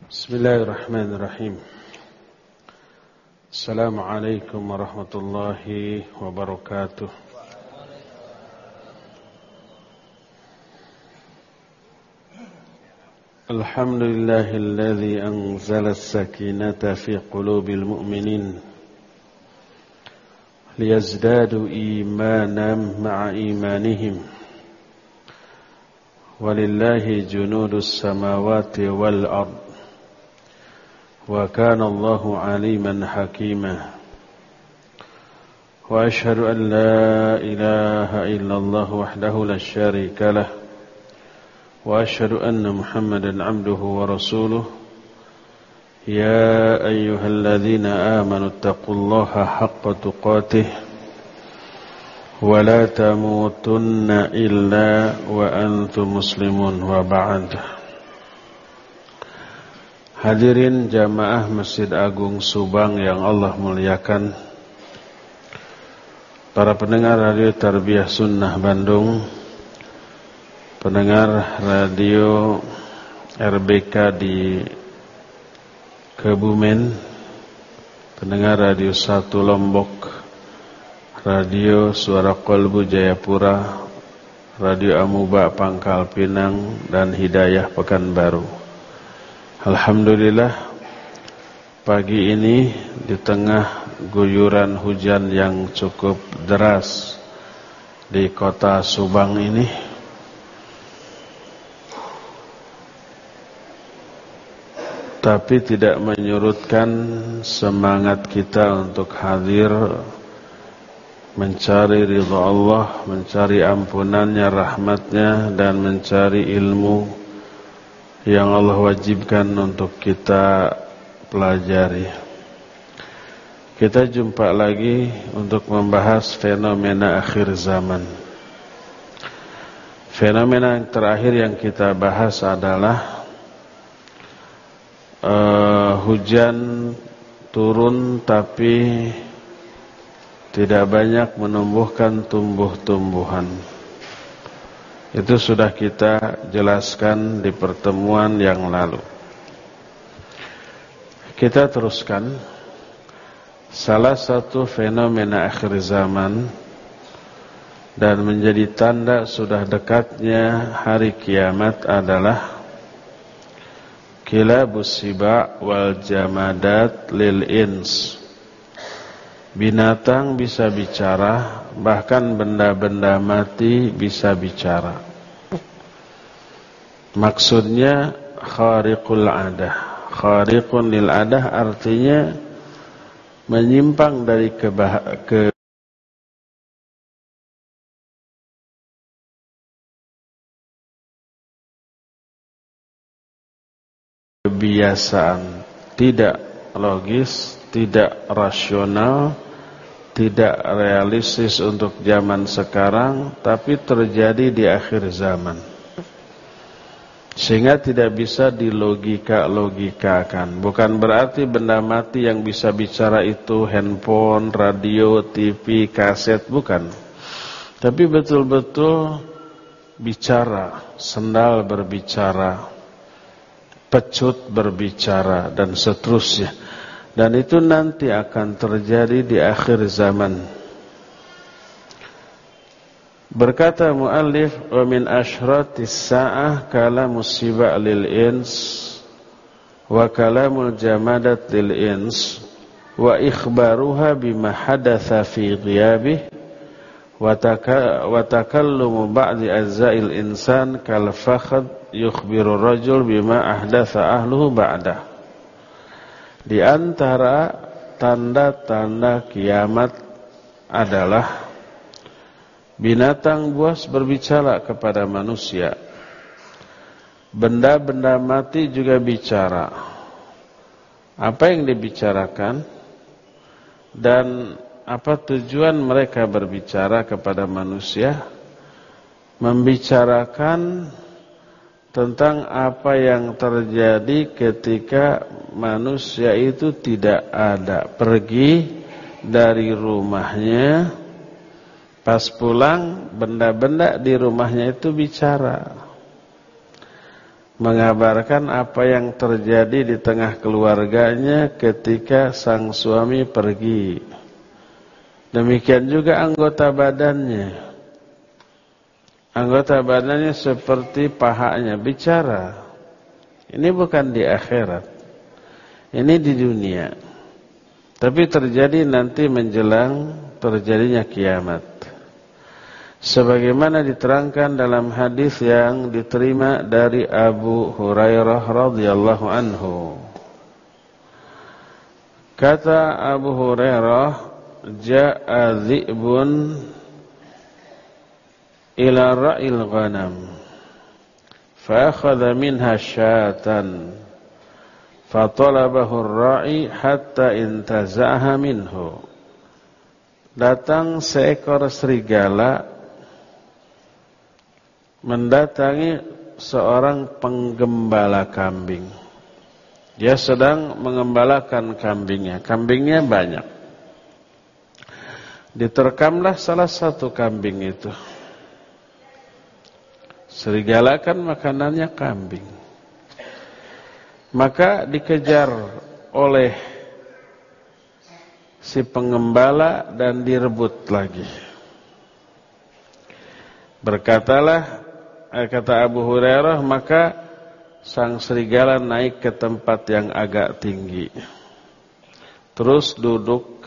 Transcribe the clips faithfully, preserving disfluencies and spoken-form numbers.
Bismillahirrahmanirrahim. Assalamualaikum warahmatullahi wabarakatuh. Alhamdulillahilladzi anzala as-sakinata fi qulubil mu'minin liyazdadu imanan ma'a imanihim. Walillahi junudus samawati wal ard. Wa kana Allahu aliman hakima. Wa ashhadu an la ilaha illallah wahdahu la syarika lah. Wa ashhadu anna Muhammadan abduhu wa rasuluh. Ya ayyuhalladzina amanu taqullaha haqqa tuqatih wa la tamutunna illa wa antum muslimun wa ba'd. Hadirin jamaah Masjid Agung Subang yang Allah muliakan, para pendengar Radio Tarbiyah Sunnah Bandung, pendengar radio R B K di Kebumen, pendengar Radio satu Lombok, Radio Suara Kolbu Jayapura, Radio Amuba Pangkal Pinang, dan Hidayah Pekanbaru. Alhamdulillah, pagi ini di tengah guyuran hujan yang cukup deras di kota Subang ini, tapi tidak menyurutkan semangat kita untuk hadir mencari ridha Allah, mencari ampunannya, rahmatnya, dan mencari ilmu yang Allah wajibkan untuk kita pelajari. Kita jumpa lagi untuk membahas fenomena akhir zaman. Fenomena yang terakhir yang kita bahas adalah uh, hujan turun tapi tidak banyak menumbuhkan tumbuh-tumbuhan. Itu sudah kita jelaskan di pertemuan yang lalu. Kita teruskan. Salah satu fenomena akhir zaman dan menjadi tanda sudah dekatnya hari kiamat adalah kilabus siba wal jamadat lil ins. Binatang bisa bicara, bahkan benda-benda mati bisa bicara. Maksudnya khariqul adah. Khariqun lil adah artinya menyimpang dari kebah- ke kebiasaan, tidak logis, tidak rasional, tidak realistis untuk zaman sekarang, tapi terjadi di akhir zaman. Sehingga tidak bisa dilogika-logikakan. Bukan berarti benda mati yang bisa bicara itu handphone, radio, T V, kaset, bukan. Tapi betul-betul bicara, sendal berbicara, pecut berbicara, dan seterusnya. Dan itu nanti akan terjadi di akhir zaman. Berkata muallif, wa min asyratis sa'ah kalamus siba lil ins wa kalamul jamadat lil ins wa ikhbaruha bima hadatha fi ghiyabih wa takallumu ba'di ajza'il insan kal fakhd yukhbiru rajul bima ahdatha ahluhu ba'dah. Di antara tanda-tanda kiamat adalah binatang buas berbicara kepada manusia. Benda-benda mati juga bicara. Apa yang dibicarakan dan apa tujuan mereka berbicara kepada manusia? Membicarakan tentang apa yang terjadi ketika manusia itu tidak ada, pergi dari rumahnya. Pas pulang, benda-benda di rumahnya itu bicara. mengabarkan apa yang terjadi di tengah keluarganya ketika sang suami pergi. Demikian juga anggota badannya. Anggota badannya seperti pahanya bicara. Ini bukan di akhirat. Ini di dunia. Tapi terjadi nanti menjelang terjadinya kiamat. Sebagaimana diterangkan dalam hadis yang diterima dari Abu Hurairah radhiyallahu anhu. Kata Abu Hurairah, "Ja'a dhi'bun ila ra'il ghanam, fa akhadha minha syatan, fa talabahu ar-ra'i hatta intaza'aha minhu." Datang seekor serigala mendatangi seorang penggembala kambing. Dia sedang mengembalakan kambingnya. Kambingnya banyak. Diterkamlah salah satu kambing itu. Serigala kan makanannya kambing. Maka dikejar oleh si pengembala dan direbut lagi. Berkatalah, kata Abu Hurairah, maka sang serigala naik ke tempat yang agak tinggi. Terus duduk,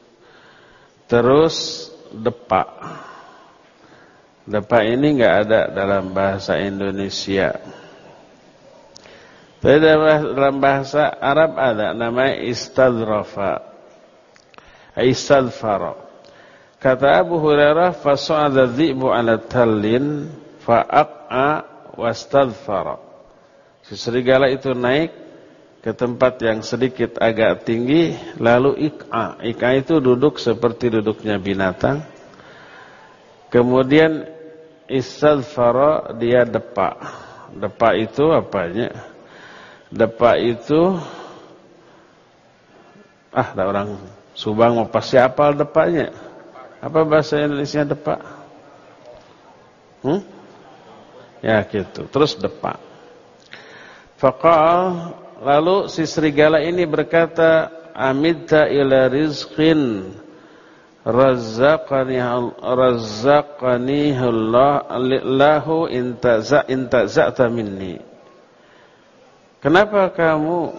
terus depak. Depak ini enggak ada dalam bahasa Indonesia. Tapi dalam bahasa Arab ada, namanya istadhrafa. Istadfara. Kata Abu Hurairah, fasu'adha dhi'bu ala tallin fa'aq'a wastadfara. Si serigala itu naik ke tempat yang sedikit agak tinggi, lalu ik'a. Ik'a itu duduk seperti duduknya binatang. Kemudian istadfara, dia depak. Depak itu apanya? Depak itu, ah, ada orang Subang mau pasti hafal depaknya. Apa bahasa Indonesia depak? Hmm? Ya gitu. Terus depak. Faqal, lalu si serigala ini berkata, "Amidta ila rizqin razzaqani razzaqani Allah lahu intaza intaza'ta minni." Kenapa kamu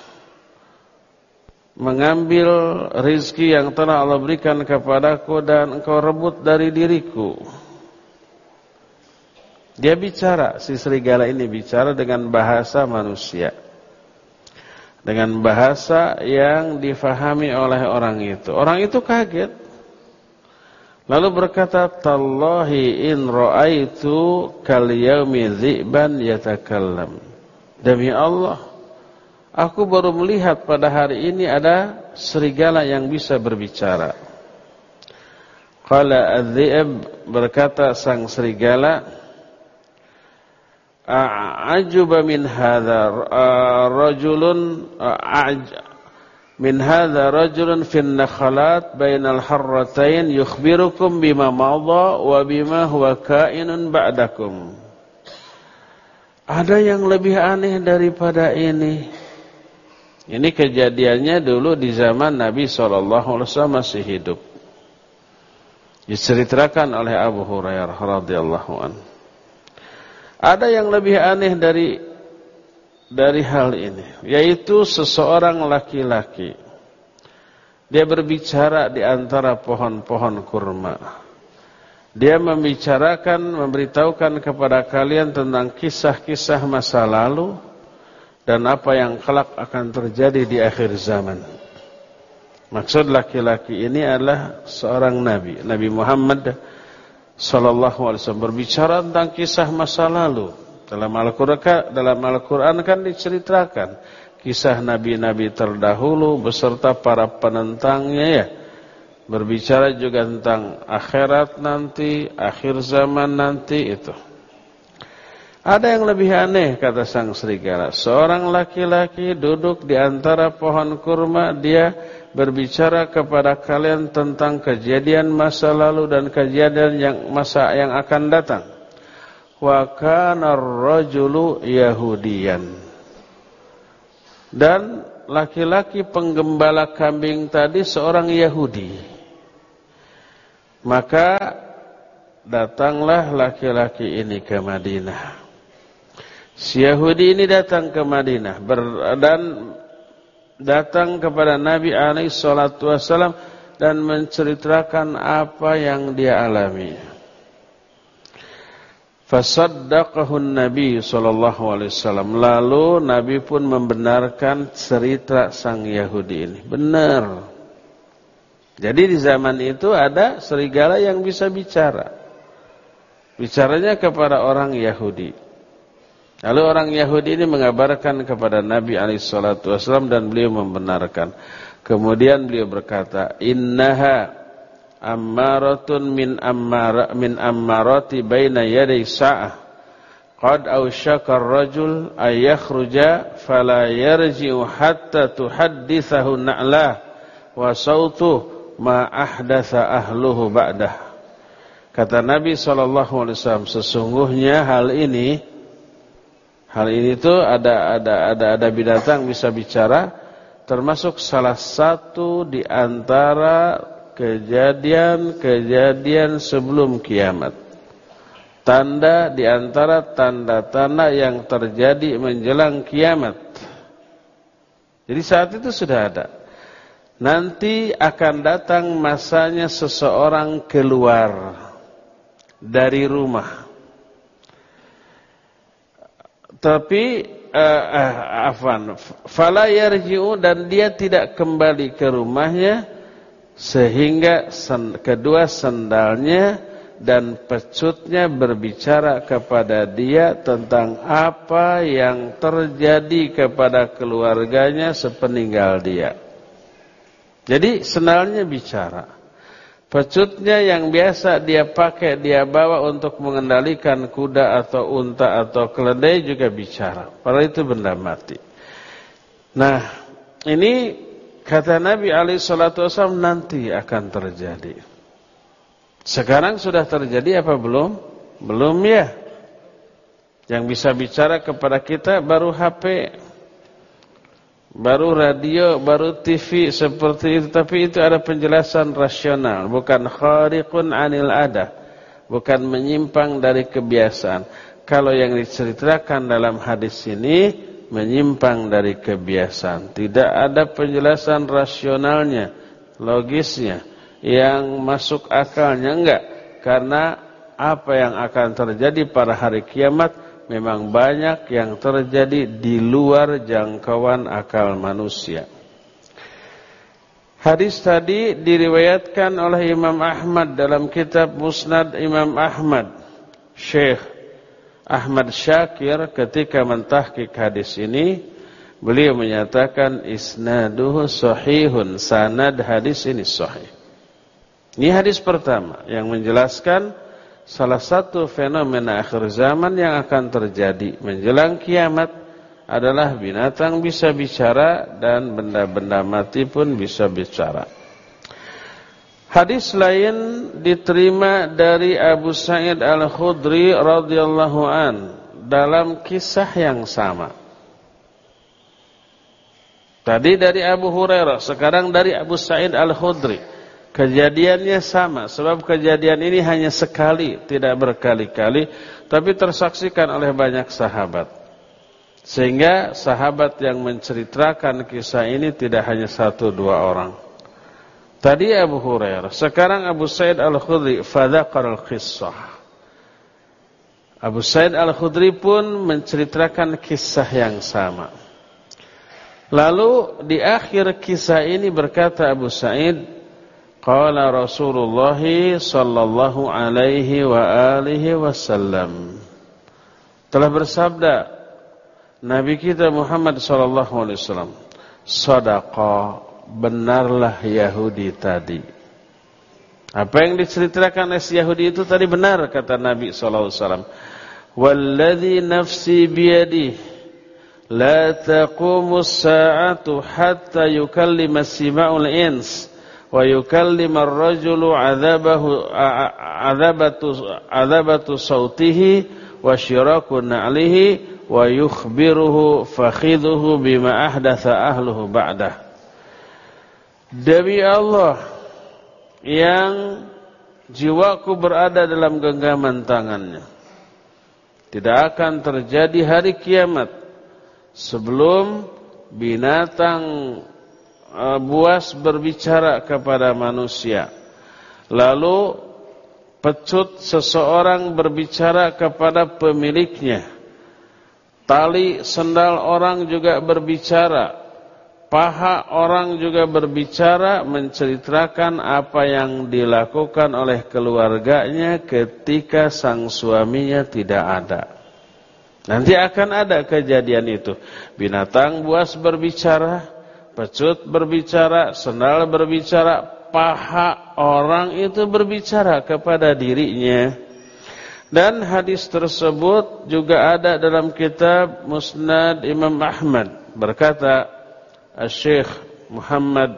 mengambil rizki yang telah Allah berikan kepadaku dan engkau rebut dari diriku? Dia bicara, si serigala ini bicara dengan bahasa manusia, dengan bahasa yang difahami oleh orang itu. Orang itu kaget, lalu berkata, "Tallahi in ra'aitu kal yaumi dhi'ban yatakallam." Demi Allah, aku baru melihat pada hari ini ada serigala yang bisa berbicara. Qala adh-dhi'b, berkata sang serigala, "A'ajuba min hadha rajulun min hadha rajulun fin nakhalat bainal harratain yukhbirukum bima madha wa bima huwa kainun ba'dakum." Ada yang lebih aneh daripada ini. Ini kejadiannya dulu di zaman Nabi shallallahu alaihi wasallam masih hidup. Diceritakan oleh Abu Hurairah radhiyallahu anhu. Ada yang lebih aneh dari dari hal ini, yaitu seseorang laki-laki. Dia berbicara di antara pohon-pohon kurma. Dia membicarakan, memberitahukan kepada kalian tentang kisah-kisah masa lalu dan apa yang kelak akan terjadi di akhir zaman. Maksud laki-laki ini adalah seorang nabi, Nabi Muhammad sallallahu alaihi wasallam, berbicara tentang kisah masa lalu. Dalam Al-Qur'an, dalam Al-Qur'an kan diceritakan kisah nabi-nabi terdahulu beserta para penentangnya ya. Berbicara juga tentang akhirat nanti, akhir zaman nanti itu. Ada yang lebih aneh, kata sang serigala. Seorang laki-laki duduk di antara pohon kurma, dia berbicara kepada kalian tentang kejadian masa lalu dan kejadian yang masa yang akan datang. wa kana ar-rajulu yahudiyan. Dan laki-laki penggembala kambing tadi seorang Yahudi. Maka datanglah laki-laki ini ke Madinah. Si Yahudi ini datang ke Madinah dan datang kepada Nabi alaihi salatu wasallam dan menceritakan apa yang dia alami. Fasaddaqahu Nabi sallallahu alaihi wasallam. Lalu Nabi pun membenarkan cerita sang Yahudi ini. Benar. Jadi di zaman itu ada serigala yang bisa bicara. Bicaranya kepada orang Yahudi. Lalu orang Yahudi ini mengabarkan kepada Nabi alaihi salatu wasallam dan beliau membenarkan. Kemudian beliau berkata, "Innaha ammaratun min ammara min ammarati baina yaday sa'ah qad awshaka ar-rajul ay yakhruja fala yarji'u hatta tuhaddithahu na'lah wa sautuhu ma ahdatha ahluhu ba'dah." Kata Nabi sallallahu alaihi wasallam, sesungguhnya hal ini hal ini itu ada ada ada ada binatang bisa bicara, termasuk salah satu di antara kejadian-kejadian sebelum kiamat. Tanda di antara tanda-tanda yang terjadi menjelang kiamat. Jadi saat itu sudah ada. Nanti akan datang masanya seseorang keluar dari rumah. Tapi uh, uh, afan, fala yarji'u, dan dia tidak kembali ke rumahnya sehingga sen, kedua sendalnya dan pecutnya berbicara kepada dia tentang apa yang terjadi kepada keluarganya sepeninggal dia. Jadi sendalnya bicara, pecutnya yang biasa dia pakai, dia bawa untuk mengendalikan kuda atau unta atau keledai juga bicara. Padahal itu benda mati. Nah, ini kata Nabi alaihi salatu wasallam nanti akan terjadi. Sekarang sudah terjadi apa belum? Belum ya. Yang bisa bicara kepada kita baru H P, baru radio, baru T V seperti itu. Tapi itu ada penjelasan rasional, bukan khariqun anil adah, bukan menyimpang dari kebiasaan. Kalau yang diceritakan dalam hadis ini menyimpang dari kebiasaan, tidak ada penjelasan rasionalnya, logisnya, yang masuk akalnya, enggak. Karena apa yang akan terjadi pada hari kiamat memang banyak yang terjadi di luar jangkauan akal manusia. Hadis tadi diriwayatkan oleh Imam Ahmad dalam kitab Musnad Imam Ahmad. Syekh Ahmad Syakir ketika mentahqiq hadis ini, beliau menyatakan isnaduhu sahihun, sanad hadis ini sahih. Ini hadis pertama yang menjelaskan salah satu fenomena akhir zaman yang akan terjadi menjelang kiamat adalah binatang bisa bicara dan benda-benda mati pun bisa bicara. Hadis lain diterima dari Abu Sa'id Al-Khudri radhiyallahu an dalam kisah yang sama. Tadi dari Abu Hurairah, sekarang dari Abu Sa'id Al-Khudri. Kejadiannya sama, sebab kejadian ini hanya sekali, tidak berkali-kali, tapi tersaksikan oleh banyak sahabat. Sehingga sahabat yang menceritakan kisah ini tidak hanya satu dua orang. Tadi Abu Hurairah, sekarang Abu Sa'id Al-Khudri, fadzakar al-qissah. Abu Sa'id Al-Khudri pun menceritakan kisah yang sama. Lalu di akhir kisah ini berkata Abu Sa'id, qala Rasulullah sallallahu alaihi wa alihi wasallam, telah bersabda Nabi kita Muhammad sallallahu alaihi wasallam, sadaqa, benarlah Yahudi tadi. Apa yang diceritakan oleh Yahudi itu tadi benar, kata Nabi sallallahu alaihi wasallam. Walladzi nafsi biyadihi la taqumu as-sa'atu hatta yukallima as-sima'ul ins wa yukallima ar-rajulu 'adzabahu 'adzabatu 'adzabatu sautihi wa syiraku na'lihi wa yukhbiruhu fakhidhuhu bima ahdatha ahluhu ba'dah. Demi Allah yang jiwaku berada dalam genggaman tangannya, tidak akan terjadi hari kiamat sebelum binatang uh, buas berbicara kepada manusia, lalu pecut seseorang berbicara kepada pemiliknya, tali sendal orang juga berbicara, paha orang juga berbicara, menceritakan apa yang dilakukan oleh keluarganya ketika sang suaminya tidak ada. Nanti akan ada kejadian itu. Binatang buas berbicara, pecut berbicara, sendal berbicara, paha orang itu berbicara kepada dirinya. Dan hadis tersebut juga ada dalam kitab Musnad Imam Ahmad. Berkata Syekh Muhammad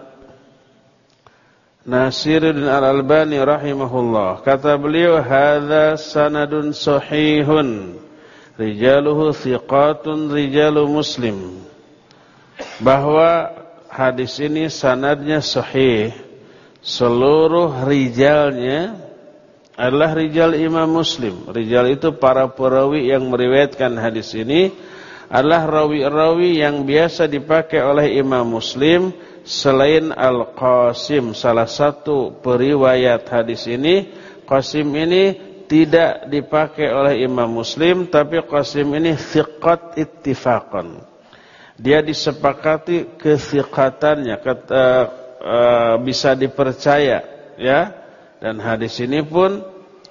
Nasiruddin Al-Albani rahimahullah, kata beliau, hadza sanadun sahihun rijaluhu thiqatun rijalu Muslim, bahwa hadis ini sanadnya sahih, seluruh rijalnya adalah rijal Imam Muslim. Rijal itu para perawi yang meriwayatkan hadis ini adalah rawi-rawi yang biasa dipakai oleh Imam Muslim selain Al-Qasim, salah satu periwayat hadis ini. Qasim ini tidak dipakai oleh Imam Muslim, tapi Qasim ini thiqat ittifaqan. Dia disepakati kethiqatannya, kata, uh, bisa dipercaya, ya. Dan hadis ini pun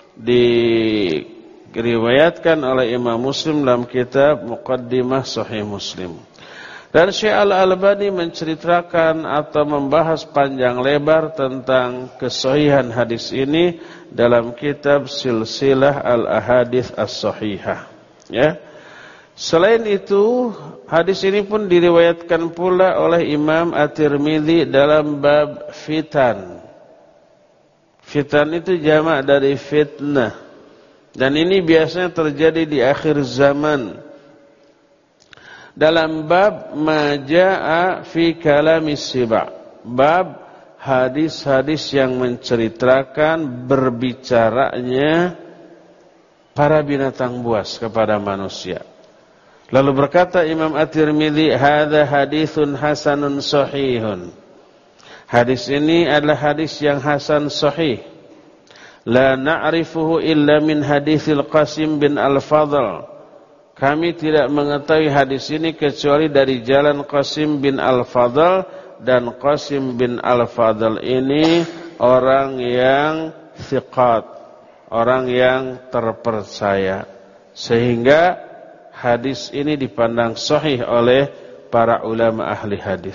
diriwayatkan oleh Imam Muslim dalam kitab Muqaddimah Sahih Muslim. Dan Syekh Al-Albani menceritakan atau membahas panjang lebar tentang kesahihan hadis ini dalam kitab Silsilah Al-Ahadits As-Sahihah, ya. Selain itu, hadis ini pun diriwayatkan pula oleh Imam At-Tirmidzi dalam bab fitan. Fitan itu jamak dari fitnah, dan ini biasanya terjadi di akhir zaman. Dalam bab majaa fi kalamis siba, bab hadis-hadis yang menceritakan berbicaranya para binatang buas kepada manusia. Lalu berkata Imam At-Tirmidzi, hadza haditsun hasanun sahihun. Hadis ini adalah hadis yang hasan sahih. La na'rifuhu illa min haditsil Qasim bin Al-Fadl. Kami tidak mengetahui hadis ini kecuali dari jalan Qasim bin Al-Fadl, dan Qasim bin Al-Fadl ini orang yang thiqat, orang yang terpercaya, sehingga hadis ini dipandang sahih oleh para ulama ahli hadis.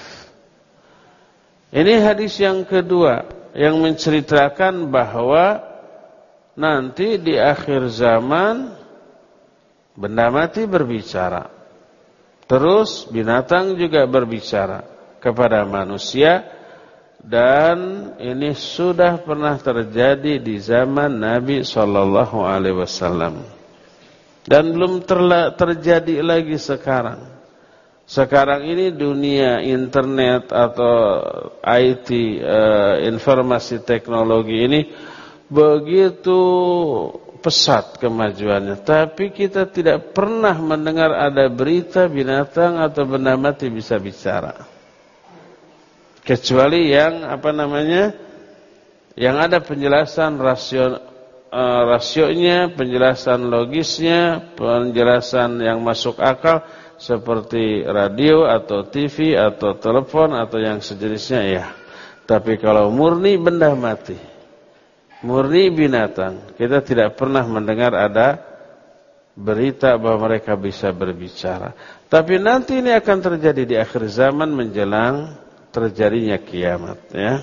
Ini hadis yang kedua yang menceritakan bahwa nanti di akhir zaman benda mati berbicara, terus binatang juga berbicara kepada manusia, dan ini sudah pernah terjadi di zaman Nabi shallallahu alaihi wasallam dan belum terla- terjadi lagi sekarang. Sekarang ini dunia internet atau I T, uh, informasi teknologi ini begitu pesat kemajuannya, tapi kita tidak pernah mendengar ada berita binatang atau benda mati bisa bicara, kecuali yang apa namanya, yang ada penjelasan rasio, uh, rasionya, penjelasan logisnya, penjelasan yang masuk akal, seperti radio atau T V atau telepon atau yang sejenisnya, ya. Tapi kalau murni benda mati, murni binatang, kita tidak pernah mendengar ada berita bahwa mereka bisa berbicara. Tapi nanti ini akan terjadi di akhir zaman menjelang terjadinya kiamat, ya.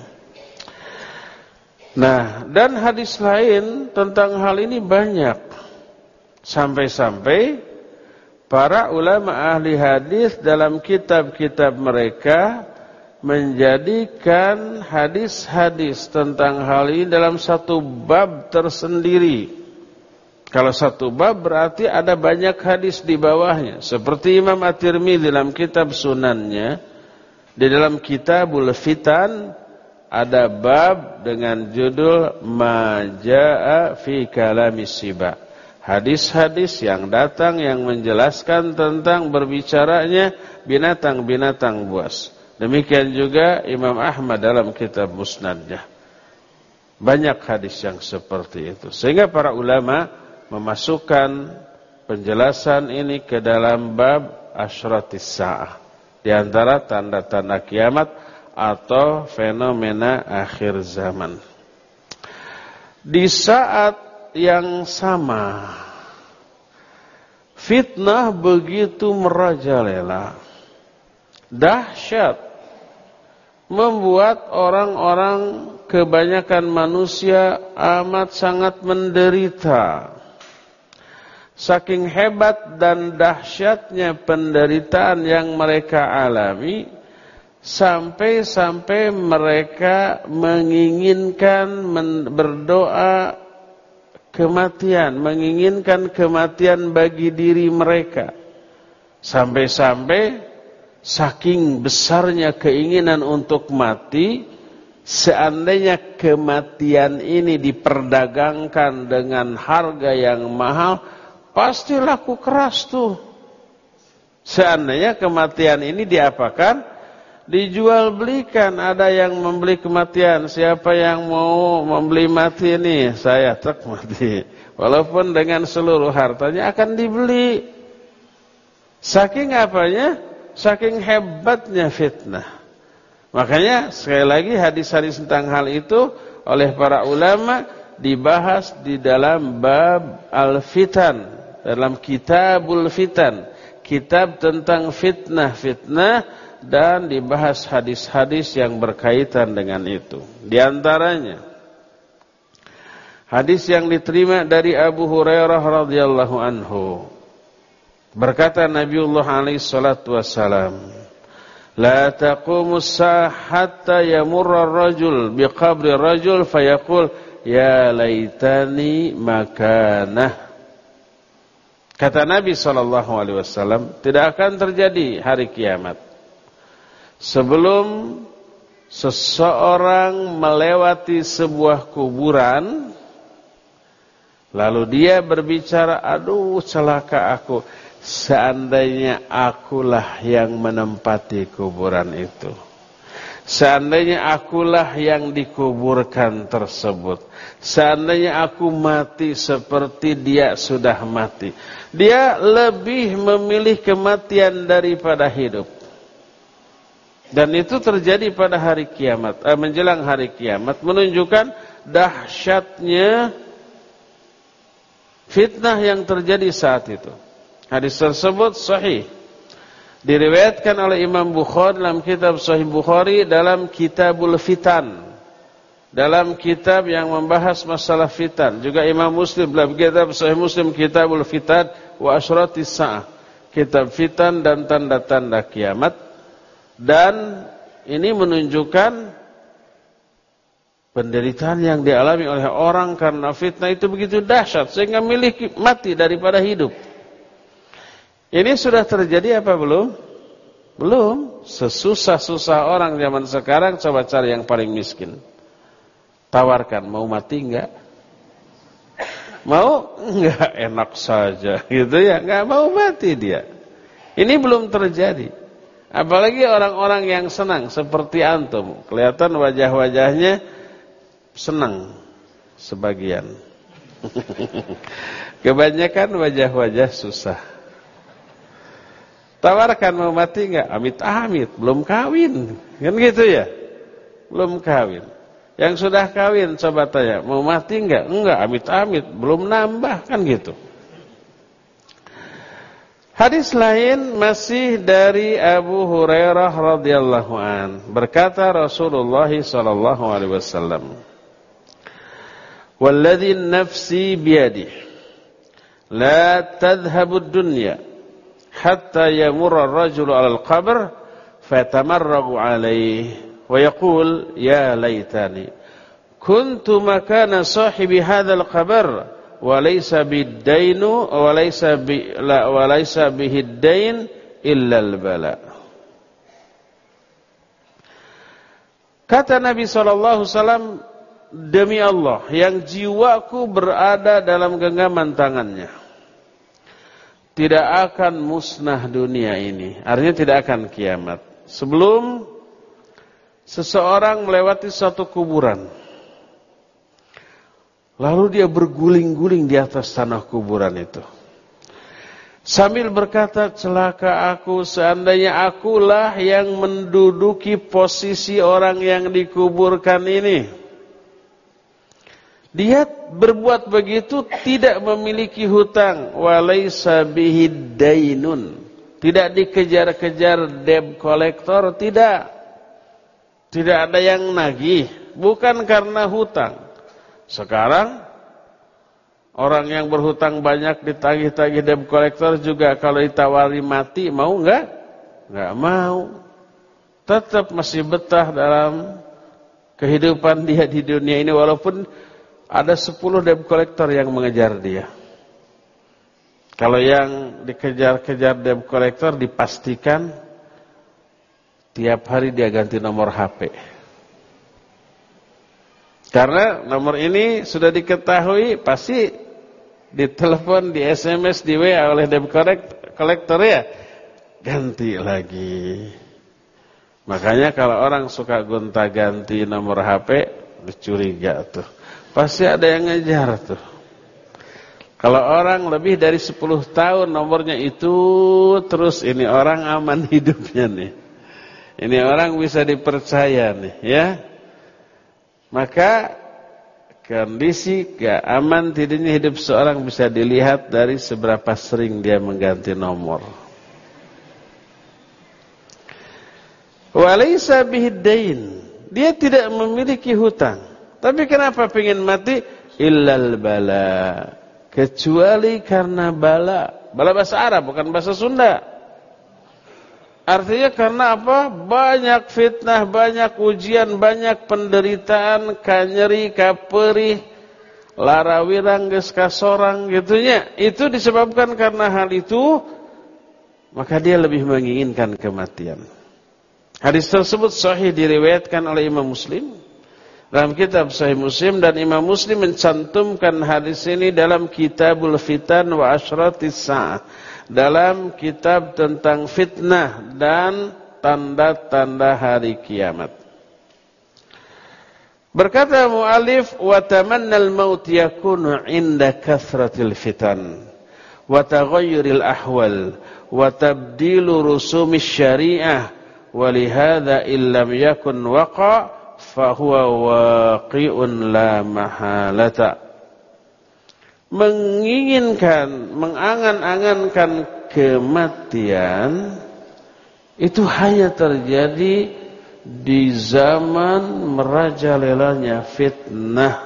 Nah, dan hadis lain tentang hal ini banyak, sampai-sampai para ulama ahli hadis dalam kitab-kitab mereka menjadikan hadis-hadis tentang hal ini dalam satu bab tersendiri. Kalau satu bab berarti ada banyak hadis di bawahnya. Seperti Imam At-Tirmidzi dalam kitab Sunannya, di dalam Kitabul Fitan ada bab dengan judul Ma Jaa fi Kalamis Siba. Hadis-hadis yang datang yang menjelaskan tentang berbicaranya binatang-binatang buas. Demikian juga Imam Ahmad dalam kitab Musnadnya. Banyak hadis yang seperti itu. Sehingga para ulama memasukkan penjelasan ini ke dalam bab asyratis sa'ah. Di antara tanda-tanda kiamat atau fenomena akhir zaman. Di saat yang sama, fitnah begitu merajalela, dahsyat, membuat orang-orang, kebanyakan manusia amat sangat menderita. Saking hebat dan dahsyatnya penderitaan yang mereka alami, sampai-sampai mereka menginginkan berdoa kematian, menginginkan kematian bagi diri mereka. Sampai-sampai saking besarnya keinginan untuk mati, seandainya kematian ini diperdagangkan dengan harga yang mahal, pasti laku keras tuh. Seandainya kematian ini diapakan? Dijual belikan. Ada yang membeli kematian. Siapa yang mau membeli mati ini? Saya tak mati. Walaupun dengan seluruh hartanya akan dibeli. Saking apanya? Saking hebatnya fitnah. Makanya sekali lagi hadis-hadis tentang hal itu oleh para ulama dibahas di dalam bab Al-Fitan, dalam Kitabul Fitan, kitab tentang fitnah-fitnah, dan dibahas hadis-hadis yang berkaitan dengan itu. Di antaranya hadis yang diterima dari Abu Hurairah radhiyallahu anhu. Berkata Nabiullah alaihi salatu wassalam, "La taqumus sa'ah hatta yamurra ar-rajul biqabri ar-rajul fayaqul ya laitani makanah." Kata Nabi sallallahu alaihi wasallam, tidak akan terjadi hari kiamat sebelum seseorang melewati sebuah kuburan, lalu dia berbicara, aduh celaka aku, seandainya akulah yang menempati kuburan itu. Seandainya akulah yang dikuburkan tersebut. Seandainya aku mati seperti dia sudah mati. Dia lebih memilih kematian daripada hidup. Dan itu terjadi pada hari kiamat, eh, menjelang hari kiamat, menunjukkan dahsyatnya fitnah yang terjadi saat itu. Hadis tersebut sahih, diriwayatkan oleh Imam Bukhari dalam kitab Sahih Bukhari dalam Kitabul Fitan, dalam kitab yang membahas masalah fitan. Juga Imam Muslim dalam kitab Sahih Muslim Kitabul Fitan wa Asyratis Sa'ah, kitab fitan dan tanda-tanda kiamat. Dan ini menunjukkan penderitaan yang dialami oleh orang karena fitnah itu begitu dahsyat sehingga milih mati daripada hidup. Ini sudah terjadi apa belum? Belum. Sesusah-susah orang zaman sekarang, coba cari yang paling miskin. Tawarkan, mau mati enggak? Mau? Enggak, enak saja gitu ya, enggak mau mati dia. Ini belum terjadi. Apalagi orang-orang yang senang seperti antum, kelihatan wajah-wajahnya senang sebagian. Kebanyakan wajah-wajah susah. Tawarkan mau mati enggak? Amit-amit, belum kawin. Kan gitu ya? Belum kawin. Yang sudah kawin coba tanya, mau mati enggak? Enggak, amit-amit, belum nambah, kan gitu. Hadis lain masih dari Abu Hurairah radhiyallahu an. Berkata Rasulullah sallallahu alaihi wasallam, "Walladzi nafsi biyadihi la tadhhabu ad-dunya hatta yamurra ar-rajulu 'ala al-qabr fatamarragu 'alayhi wa yaqul ya laitani kuntu makana sahibi hadzal qabr wa laysa bid-dainu wa laysa bi la wa laysa bihid-dain illa al-bala. Kata Nabi sallallahu alaihi wasallam, demi Allah yang jiwaku berada dalam genggaman tangannya, tidak akan musnah dunia ini. Artinya tidak akan kiamat sebelum seseorang melewati satu kuburan, lalu dia berguling-guling di atas tanah kuburan itu sambil berkata, celaka aku, seandainya akulah yang menduduki posisi orang yang dikuburkan ini. Dia berbuat begitu tidak memiliki hutang, walaysa bihid dainun, tidak dikejar-kejar debt collector, tidak. Tidak ada yang nagih, bukan karena hutang. Sekarang orang yang berhutang banyak ditagih-tagih debt collector juga kalau ditawari mati mau enggak? Enggak mau. Tetap masih betah dalam kehidupan dia di dunia ini walaupun ada sepuluh debt collector yang mengejar dia. Kalau yang dikejar-kejar debt collector dipastikan tiap hari dia ganti nomor H P. Karena nomor ini sudah diketahui pasti ditelepon, di S M S, di W A oleh debt collector ya. Ganti lagi. Makanya kalau orang suka gonta-ganti nomor H P, dicuriga tuh. Pasti ada yang ngejar tuh. Kalau orang lebih dari sepuluh tahun nomornya itu terus, ini orang aman hidupnya nih. Ini orang bisa dipercaya nih ya. Maka kondisi keaman tidaknya hidup seorang bisa dilihat dari seberapa sering dia mengganti nomor. Walaysa bihid-dain, dia tidak memiliki hutang. Tapi kenapa pengen mati? Illal bala, kecuali karena bala. Bala bahasa Arab, bukan bahasa Sunda. Artinya karena apa? Banyak fitnah, banyak ujian, banyak penderitaan, kanyeri, kaperi, larawirang, geus kasorang gitunya. Itu disebabkan karena hal itu, maka dia lebih menginginkan kematian. Hadis tersebut sahih diriwayatkan oleh Imam Muslim dalam kitab Sahih Muslim, dan Imam Muslim mencantumkan hadis ini dalam Kitabul Fitan wa Asyratis Sa'ah, dalam kitab tentang fitnah dan tanda-tanda hari kiamat. Berkata mu'alif, wa tamannal maut yakunu 'inda kathratil fitan wa taghayyuril ahwal wa tabdilu rusumis syari'ah, wa lihadza illam yakun waqa' fahuwa waqi'un la mahalata. Menginginkan, mengangan-angankan kematian itu hanya terjadi di zaman merajalelanya fitnah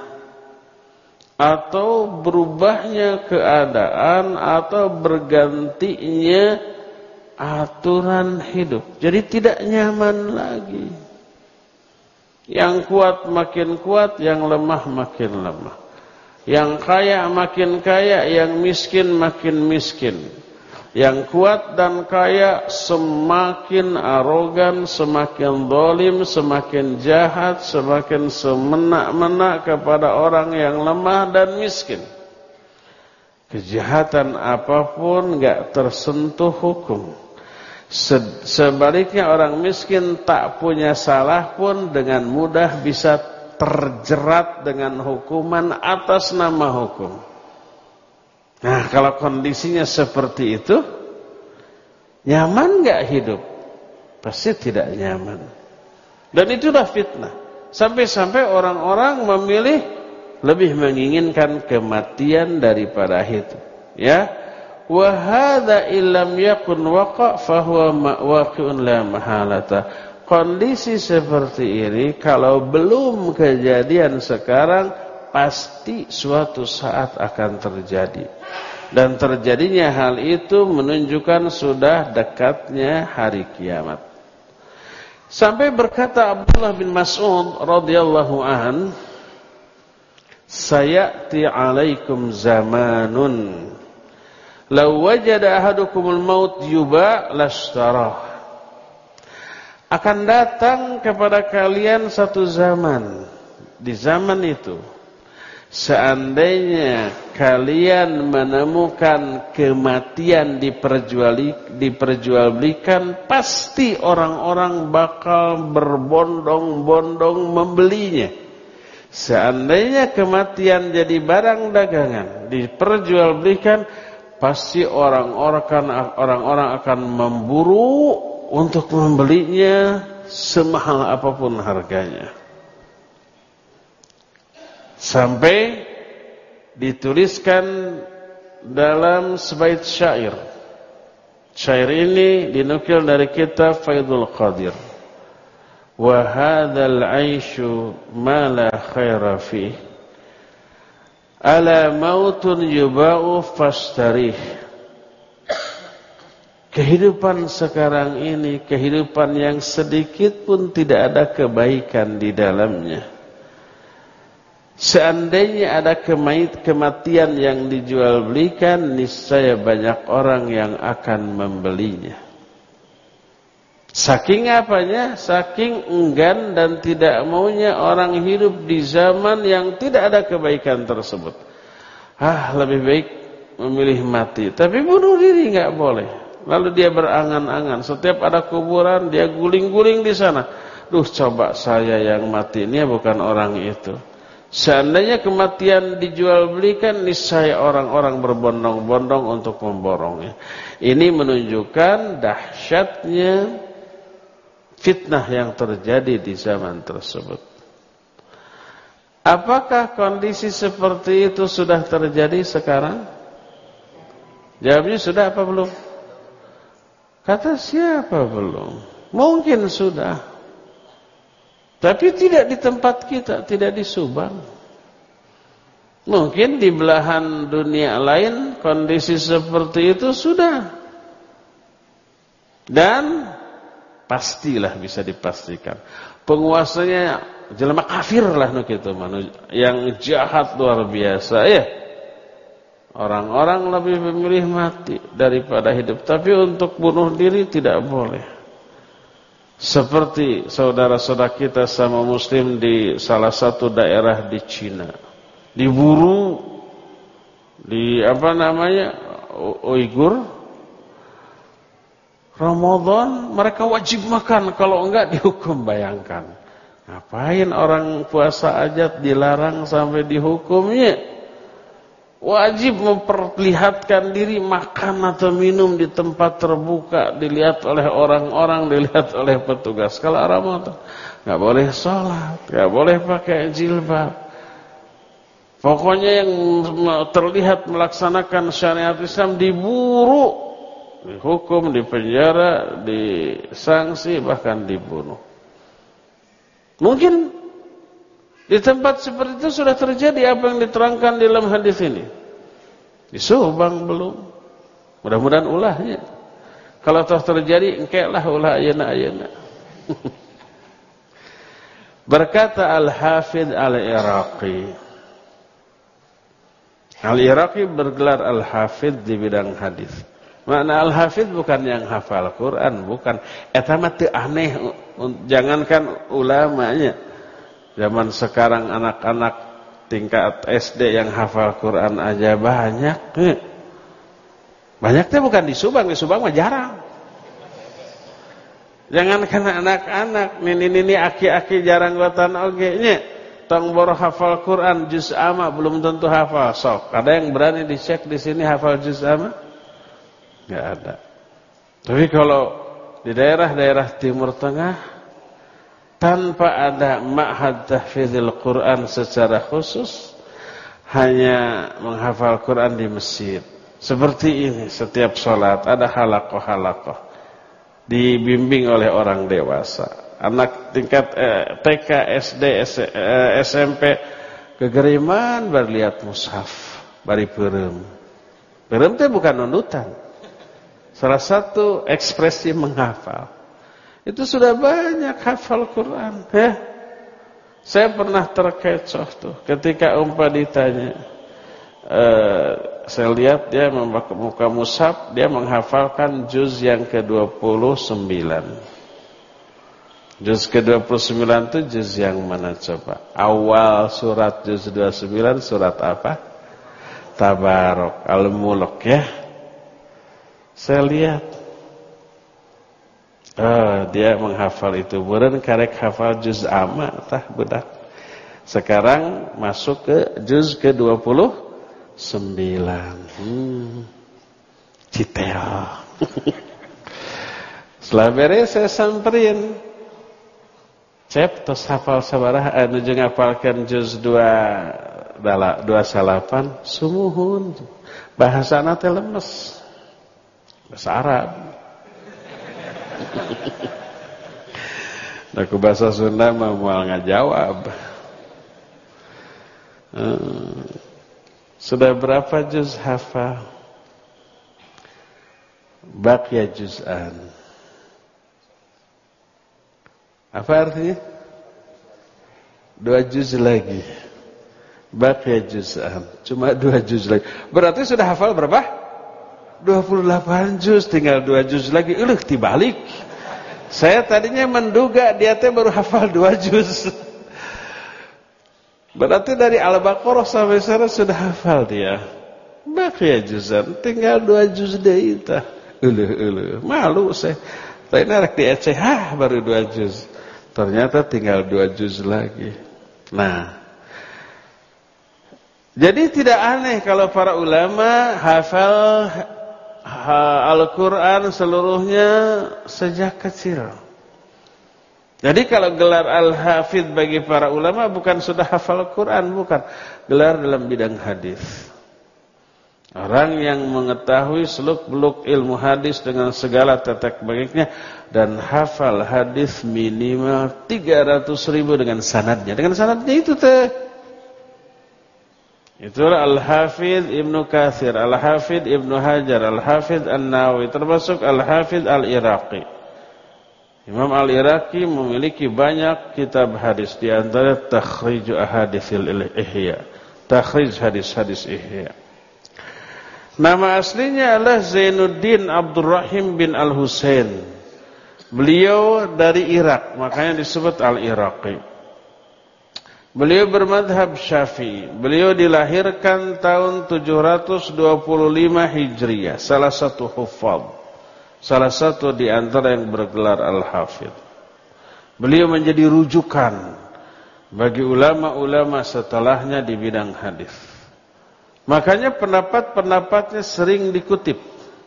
atau berubahnya keadaan atau bergantinya aturan hidup. Jadi tidak nyaman lagi. Yang kuat makin kuat, yang lemah makin lemah. Yang kaya makin kaya, yang miskin makin miskin. Yang kuat dan kaya semakin arogan, semakin zalim, semakin jahat, semakin semena-mena kepada orang yang lemah dan miskin. Kejahatan apapun enggak tersentuh hukum. Sebaliknya orang miskin tak punya salah pun dengan mudah bisa terjerat dengan hukuman atas nama hukum. Nah, kalau kondisinya seperti itu, nyaman gak hidup? Pasti tidak nyaman. Dan itulah fitnah. Sampai-sampai orang-orang memilih lebih menginginkan kematian daripada hidup. Ya. Wa hadza illam yakun waqa' fa huwa waqi'un la mahalata. Kondisi seperti ini kalau belum kejadian sekarang pasti suatu saat akan terjadi. Dan terjadinya hal itu menunjukkan sudah dekatnya hari kiamat. Sampai berkata Abdullah bin Mas'ud radhiyallahu an, sayati 'alaikum zamanun law wajada ahadukumul maut yuba lastarah. Akan datang kepada kalian satu zaman. Di zaman itu, seandainya kalian menemukan kematian diperjualbelikan, pasti orang-orang bakal berbondong-bondong membelinya. Seandainya kematian jadi barang dagangan diperjualbelikan, pasti orang-orang orang-orang akan memburu untuk membelinya semahal apapun harganya. Sampai dituliskan dalam sebaik syair. Syair ini dinukil dari kitab Faidul Qadir. Wa hadzal 'aisyu ma la khaira fih. Ala mautun yuba'u fastarih. Kehidupan sekarang ini kehidupan yang sedikit pun tidak ada kebaikan di dalamnya. Seandainya ada kematian yang dijual belikan, niscaya banyak orang yang akan membelinya. Saking apanya? Saking enggan dan tidak maunya orang hidup di zaman yang tidak ada kebaikan tersebut. Ah, lebih baik memilih mati. Tapi bunuh diri nggak boleh. Lalu dia berangan-angan. Setiap ada kuburan, dia guling-guling di sana. Duh, coba saya yang mati. Ini bukan orang itu. Seandainya kematian dijual belikan, niscaya orang-orang berbondong-bondong untuk memborongnya. Ini menunjukkan dahsyatnya fitnah yang terjadi di zaman tersebut. Apakah kondisi seperti itu sudah terjadi sekarang? Jawabnya sudah apa belum? Kata siapa belum? Mungkin sudah. Tapi tidak di tempat kita, tidak di Subang. Mungkin di belahan dunia lain kondisi seperti itu sudah. Dan pastilah bisa dipastikan. Penguasanya jelema kafir lah nu kitu mah, yang jahat luar biasa ya. Orang-orang lebih memilih mati daripada hidup. Tapi untuk bunuh diri tidak boleh. Seperti saudara-saudara kita sama muslim di salah satu daerah di Cina, diburu di apa namanya Uighur, Ramadan mereka wajib makan, kalau enggak dihukum. Bayangkan, ngapain orang puasa ajat dilarang sampai dihukumnya? Wajib memperlihatkan diri makan atau minum di tempat terbuka, dilihat oleh orang-orang, dilihat oleh petugas. Kalau Ramadan nggak boleh sholat, nggak boleh pakai jilbab. Pokoknya yang terlihat melaksanakan syariat Islam diburu, dihukum, dipenjara, disanksi, bahkan dibunuh. Mungkin di tempat seperti itu sudah terjadi apa yang diterangkan di dalam hadis ini. Di Subang belum. Mudah-mudahan ulahnya. Kalau telah terjadi, engkailah ulah ayana-ayana. Berkata Al-Hafidh Al-Iraqi. Al-Iraqi bergelar Al-Hafidh di bidang hadis. Makna Al-Hafidh bukan yang hafal Quran, bukan. Eta mah teu aneh, jangankan ulamanya. Zaman sekarang anak-anak tingkat S D yang hafal Quran aja banyak. Banyaknya bukan di Subang, di Subang mah jarang. Jangankan anak-anak, nini-nini aki-aki jarang gotan oge nya. Tong boro hafal Quran juz amma belum tentu hafal. Sok, ada yang berani dicek di sini hafal juz amma? Enggak ada. Tapi kalau di daerah-daerah Timur Tengah tanpa ada ma'had tahfidzil Quran secara khusus, hanya menghafal Quran di masjid. Seperti ini, setiap sholat ada halaqah-halaqah, dibimbing oleh orang dewasa. Anak tingkat eh, T K, S D, eh, S M P kegeriman berlihat mushaf, bari peureum. Peureum teh bukan nunutan. Salah satu ekspresi menghafal. Itu sudah banyak hafal Quran, ya. Saya pernah terkecoh tuh ketika umpah ditanya. Uh, saya lihat dia membuka muka mushaf, dia menghafalkan juz yang ke dua puluh sembilan. Juz ke dua puluh sembilan itu juz yang mana coba? Awal surat juz dua puluh sembilan surat apa? Tabarok, Al-Mulk ya. Saya lihat oh, dia menghafal itu. Bukan karek hafal juz amma tah budak. Sekarang masuk ke juz ke dua puluh sembilan. Hmm. Citel. Setelah beres saya samperin. Cep tos hafal sabaraha anu jeung ngapalkeun juz dua dua puluh delapan sumuhun. Bahasana teh lemes. Bahasa Arab. Nah, ku bahasa Sunda mah moal ngajawab. Hmm. Sudah berapa juz hafal? Baqiya juz'an. Apa artinya? Dua juz lagi. Baqiya juz'an. Cuma dua juz lagi. Berarti sudah hafal berapa? dua puluh delapan juz, tinggal dua juz lagi. Uleuh tibalik. Saya tadinya menduga dia teh baru hafal dua juz. Berarti dari Al-Baqarah sampai sana sudah hafal dia. Baqiya juz'an, tinggal dua juz deui tah. Uleuh uleuh, malu saya. Tadi rek dieceh, hah baru dua juz. Ternyata tinggal dua juz lagi. Nah, jadi tidak aneh kalau para ulama hafal Al-Quran seluruhnya sejak kecil. Jadi kalau gelar Al-Hafidh bagi para ulama bukan sudah hafal Al-Quran, bukan. Gelar dalam bidang hadis. Orang yang mengetahui seluk-beluk ilmu hadis dengan segala tetek bengeknya dan hafal hadis minimal tiga ratus ribu dengan sanadnya. Dengan sanadnya itu teh. Itulah Al-Hafidh Ibnu Katsir, Al-Hafidh Ibnu Hajar, Al-Hafidh An-Nawawi, termasuk Al-Hafidh Al-Iraqi. Imam Al-Iraqi memiliki banyak kitab hadis, di antara Takhrij Ahaditsil Ihya, takhrij hadis-hadis Ihya. Nama aslinya adalah Zainuddin Abdurrahim bin Al-Husain. Beliau dari Irak, makanya disebut Al-Iraqi. Beliau bermadhab Syafi'i. Beliau dilahirkan tahun tujuh ratus dua puluh lima Hijriah. Salah satu hufadz. Salah satu di antara yang bergelar Al-Hafidh. Beliau menjadi rujukan bagi ulama-ulama setelahnya di bidang hadis. Makanya pendapat-pendapatnya sering dikutip.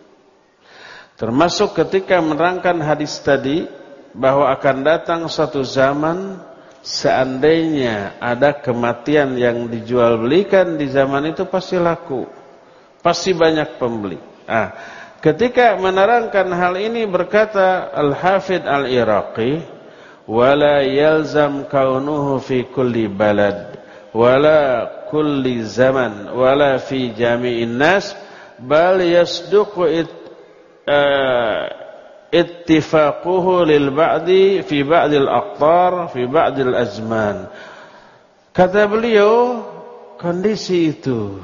Termasuk ketika menerangkan hadis tadi, bahwa akan datang satu zaman seandainya ada kematian yang dijual belikan di zaman itu pasti laku, pasti banyak pembeli. Ah, ketika menerangkan hal ini berkata Al-Hafidh Al-Iraqi, wala yalzam kaunuhu fi kulli balad, wala kulli zaman, wala fi jami'in nas, bal yasduqu it, uh, ittifaquhu lil ba'di fi ba'dil aqtar fi ba'dil azman. Kata beliau, kondisi itu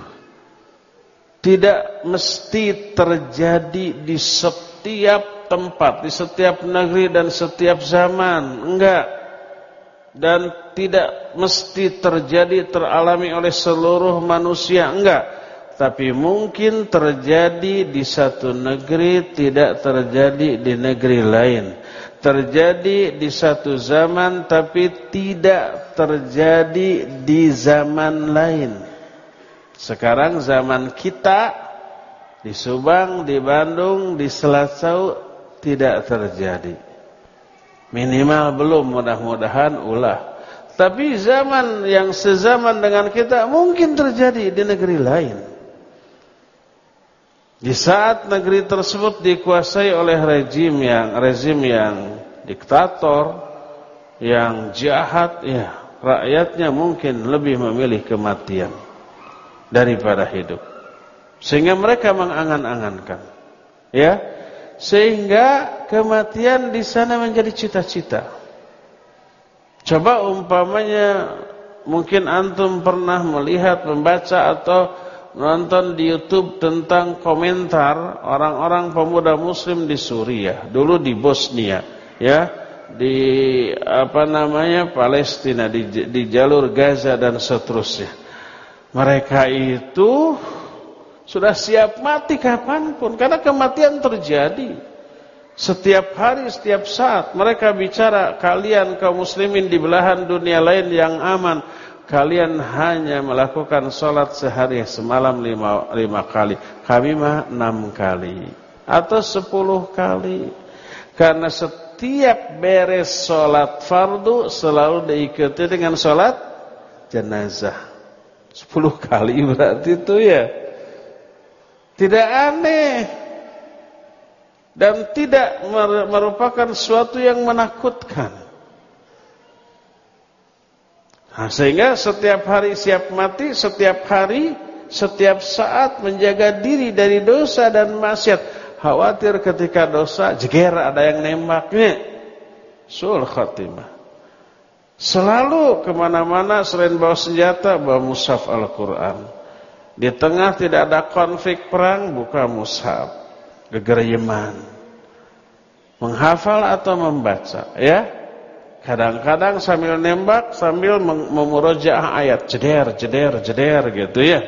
tidak mesti terjadi di setiap tempat, di setiap negeri dan setiap zaman, enggak. Dan tidak mesti terjadi, teralami oleh seluruh manusia, enggak. Tapi mungkin terjadi di satu negeri, tidak terjadi di negeri lain. Terjadi di satu zaman, tapi tidak terjadi di zaman lain. Sekarang zaman kita di Subang, di Bandung, di Selasau tidak terjadi. Minimal belum, mudah-mudahan ulah. Tapi zaman yang sezaman dengan kita mungkin terjadi di negeri lain. Di saat negeri tersebut dikuasai oleh rezim yang rezim yang diktator, yang jahat, ya, rakyatnya mungkin lebih memilih kematian daripada hidup. Sehingga mereka mengangan-angankan, ya, sehingga kematian di sana menjadi cita-cita. Coba umpamanya mungkin antum pernah melihat, membaca atau nonton di YouTube tentang komentar orang-orang pemuda muslim di Suriah, dulu di Bosnia, ya, di apa namanya Palestina, di, di jalur Gaza dan seterusnya. Mereka itu sudah siap mati kapanpun, karena kematian terjadi setiap hari, setiap saat. Mereka bicara, kalian kaum muslimin di belahan dunia lain yang aman, kalian hanya melakukan sholat sehari semalam lima, lima kali. Kami mah enam kali atau sepuluh kali. Karena setiap beres sholat fardu selalu diikuti dengan sholat jenazah. Sepuluh kali berarti itu ya. Tidak aneh. Dan tidak merupakan sesuatu yang menakutkan. Nah, sehingga setiap hari siap mati, setiap hari, setiap saat menjaga diri dari dosa dan maksiat. Khawatir ketika dosa, jeger ada yang nembaknya. Su'ul khatimah. Selalu kemana-mana selain bawa senjata, bawa mushaf Al-Quran. Di tengah tidak ada konflik perang, buka mushaf. Gegeryeman, menghafal atau membaca, ya. Kadang-kadang sambil nembak, sambil memurojaah ayat, jeder, jeder, jeder, gitu ya.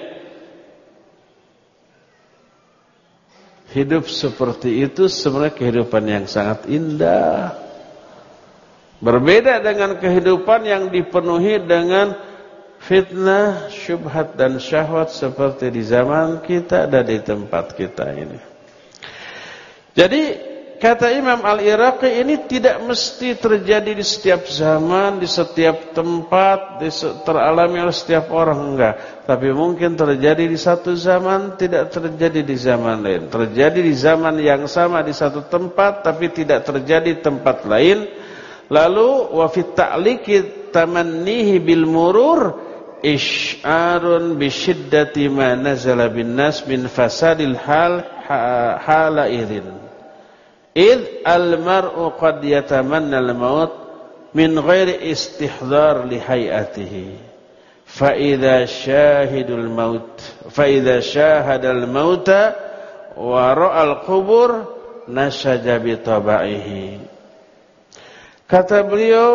Hidup seperti itu sebenarnya kehidupan yang sangat indah. Berbeda dengan kehidupan yang dipenuhi dengan fitnah, syubhat dan syahwat seperti di zaman kita dan di tempat kita ini. Jadi kata Imam Al-Iraqi, ini tidak mesti terjadi di setiap zaman, di setiap tempat, di teralami oleh setiap orang, enggak. Tapi mungkin terjadi di satu zaman, tidak terjadi di zaman lain. Terjadi di zaman yang sama di satu tempat, tapi tidak terjadi di tempat lain. Lalu wa fit ta'liqi tamannihi bil murur isy'arun bi syiddati ma nazala bin nas min fasadil hal hala idzin. Idh al-mar'u qad yatamanna al-maut min ghairi istihdar li hayatihi. Fa idza syahidul maut, fa idza syahadal mauta wa ra'al qubur nashaja bi tabaihi. Kata beliau,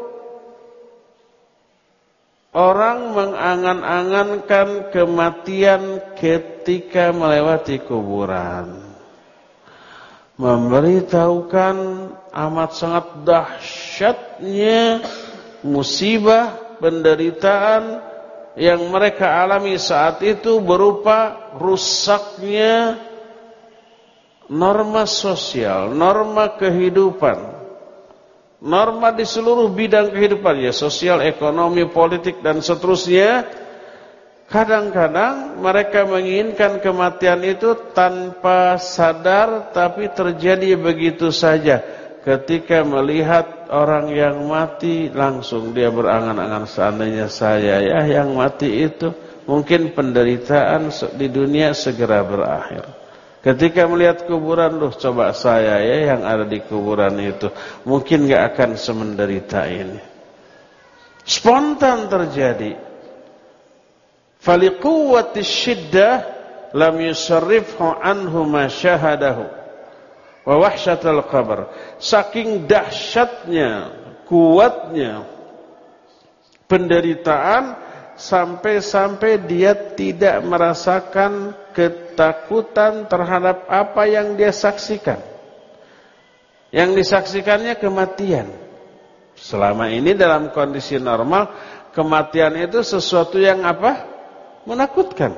orang mengangan-angankan kematian ketika melewati kuburan, memberitahukan amat sangat dahsyatnya musibah, penderitaan yang mereka alami saat itu berupa rusaknya norma sosial, norma kehidupan, norma di seluruh bidang kehidupan, ya, sosial, ekonomi, politik dan seterusnya. Kadang-kadang mereka menginginkan kematian itu tanpa sadar, tapi terjadi begitu saja. Ketika melihat orang yang mati, langsung dia berangan-angan, seandainya saya ya yang mati itu, mungkin penderitaan di dunia segera berakhir. Ketika melihat kuburan, loh coba saya ya yang ada di kuburan itu, mungkin gak akan semenderita ini. Spontan terjadi. Faliquwwati syiddah lam yusarrifhu anhu ma syahadahu wa wahsyatal qabr. Saking dahsyatnya, kuatnya penderitaan, sampai-sampai dia tidak merasakan ketakutan terhadap apa yang dia saksikan. Yang disaksikannya kematian. Selama ini dalam kondisi normal, kematian itu sesuatu yang apa? Menakutkan.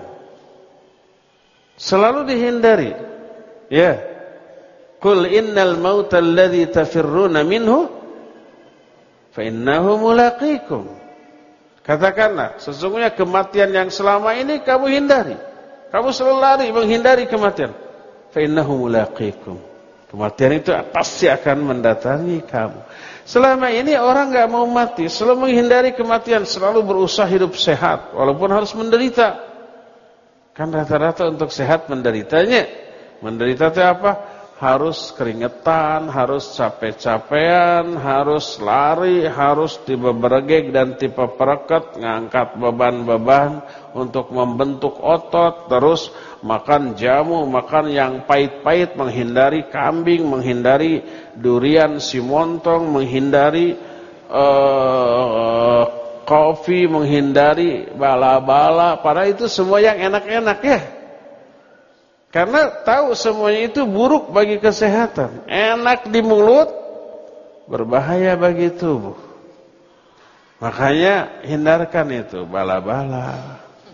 Selalu dihindari. Ya. Qul innal mauta alladhi tafirruna minhu fa innahu mulaqikum. Katakanlah, sesungguhnya kematian yang selama ini kamu hindari. Kamu selalu lari menghindari kematian. Fa innahu mulaqikum. Kematian itu pasti akan mendatangi kamu. Selama ini orang enggak mau mati, selalu menghindari kematian, selalu berusaha hidup sehat walaupun harus menderita. Kan rata-rata untuk sehat menderitanya. Menderita itu apa? harus keringetan, harus capek-capean, harus lari, harus tiba beregeg dan tiba pereket, ngangkat beban-beban untuk membentuk otot, terus makan jamu, makan yang pahit-pahit, menghindari kambing, menghindari durian si montong, menghindari uh, kopi, menghindari bala-bala. Padahal itu semua yang enak-enak ya. Karena tahu semuanya itu buruk bagi kesehatan. Enak di mulut, berbahaya bagi tubuh. Makanya hindarkan itu bala-bala.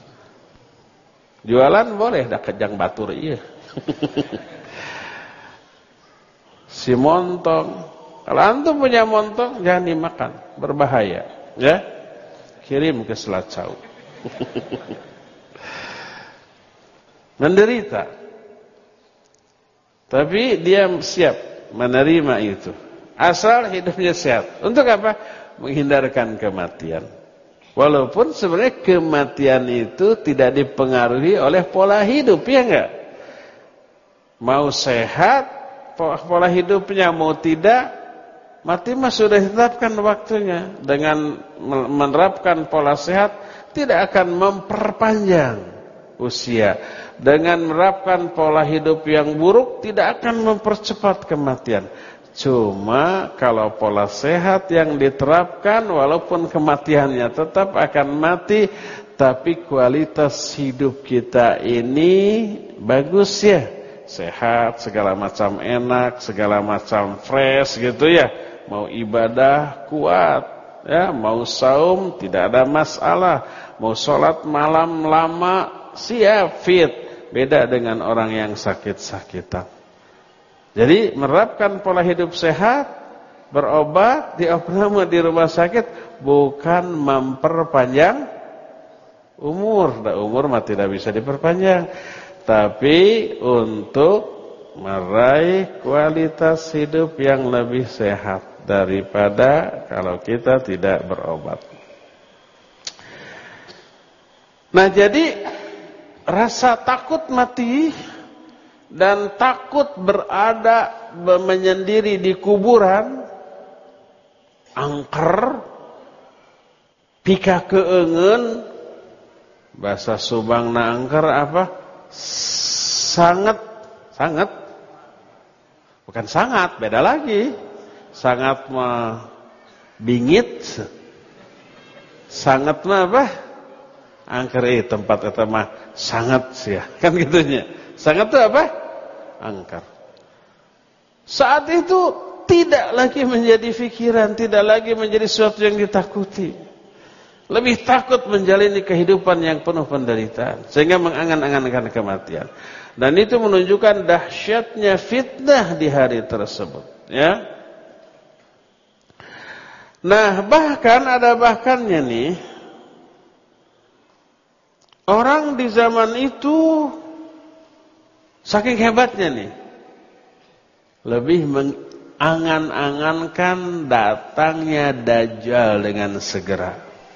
Jualan boleh, dah kejang batur iya. Si montong. Kalau antum punya montong, jangan dimakan, berbahaya. Ya, kirim ke Selacau. Menderita. Tapi dia siap menerima itu. Asal hidupnya sehat. Untuk apa? Menghindarkan kematian. Walaupun sebenarnya kematian itu tidak dipengaruhi oleh pola hidup, ya enggak? Mau sehat, pola hidupnya mau tidak, mati mah sudah ditetapkan waktunya. Dengan menerapkan pola sehat, tidak akan memperpanjang usia. Dengan menerapkan pola hidup yang buruk tidak akan mempercepat kematian. Cuma kalau pola sehat yang diterapkan, walaupun kematiannya tetap akan mati, tapi kualitas hidup kita ini bagus ya. Sehat, segala macam enak, segala macam fresh gitu ya. Mau ibadah kuat, ya, mau saum tidak ada masalah, mau sholat malam lama siap fit. Beda dengan orang yang sakit-sakitan. Jadi menerapkan pola hidup sehat, berobat, diopname di rumah sakit, bukan memperpanjang umur. Nah, umur mah tidak bisa diperpanjang, tapi untuk meraih kualitas hidup yang lebih sehat daripada kalau kita tidak berobat. Nah, jadi rasa takut mati dan takut berada menyendiri di kuburan, angker, pika keungeun, bahasa Subangna angker apa? Sangat, sangat, bukan sangat, beda lagi. Sangat mah bingit, sangat mah apa? Angker eh tempat eta mah sangat sih ya. Kan gitunya. Sangat itu apa? Angker. Saat itu tidak lagi menjadi pikiran, tidak lagi menjadi sesuatu yang ditakuti. Lebih takut menjalani kehidupan yang penuh penderitaan sehingga mengangan-angankan kematian. Dan itu menunjukkan dahsyatnya fitnah di hari tersebut, ya. Nah, bahkan ada bahkannya nih. Orang di zaman itu saking hebatnya nih, lebih mengangan-angankan datangnya Dajjal dengan segera.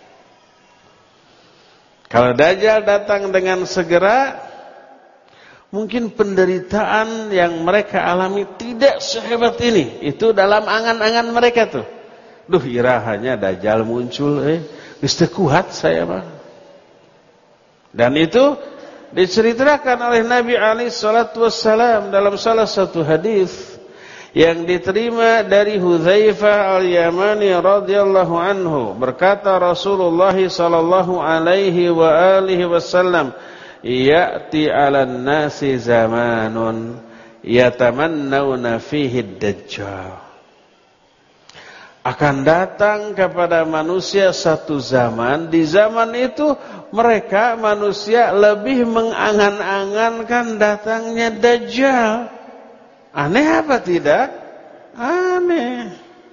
Kalau Dajjal datang dengan segera, mungkin penderitaan yang mereka alami tidak sehebat ini. Itu dalam angan-angan mereka tuh. Duh, irahanya Dajjal muncul, eh, geus teu kuat saya mah. Dan itu diceritakan oleh Nabi alaihi salatu wassalam dalam salah satu hadis yang diterima dari Hudzaifah al-Yamani radhiyallahu anhu. Berkata Rasulullah sallallahu alaihi wa alihi wasallam, "Ya'ti 'alan nasi zamanun yatamannawna fihi ad-dajjal." Akan datang kepada manusia satu zaman, di zaman itu mereka manusia lebih mengangan-angankan datangnya Dajjal. Aneh apa tidak? Aneh.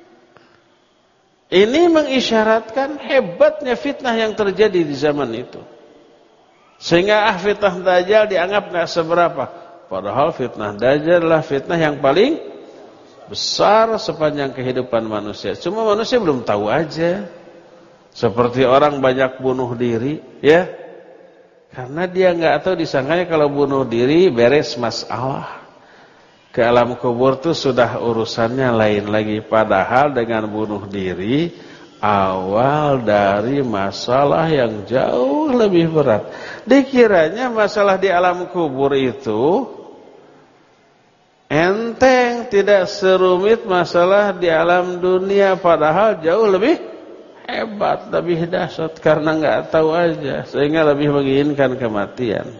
Ini mengisyaratkan hebatnya fitnah yang terjadi di zaman itu. Sehingga ah fitnah Dajjal dianggap gak seberapa. Padahal fitnah Dajjal adalah fitnah yang paling besar sepanjang kehidupan manusia. Cuma manusia belum tahu aja. Seperti orang banyak bunuh diri, ya. Karena dia nggak tahu, disangkanya kalau bunuh diri beres masalah. ke alam kubur itu sudah urusannya lain lagi. Padahal dengan bunuh diri awal dari masalah yang jauh lebih berat. Dikiranya masalah di alam kubur itu enteng, tidak serumit masalah di alam dunia. Padahal jauh lebih hebat, lebih dahsyat, karena nggak tahu aja, sehingga lebih menginginkan kematian.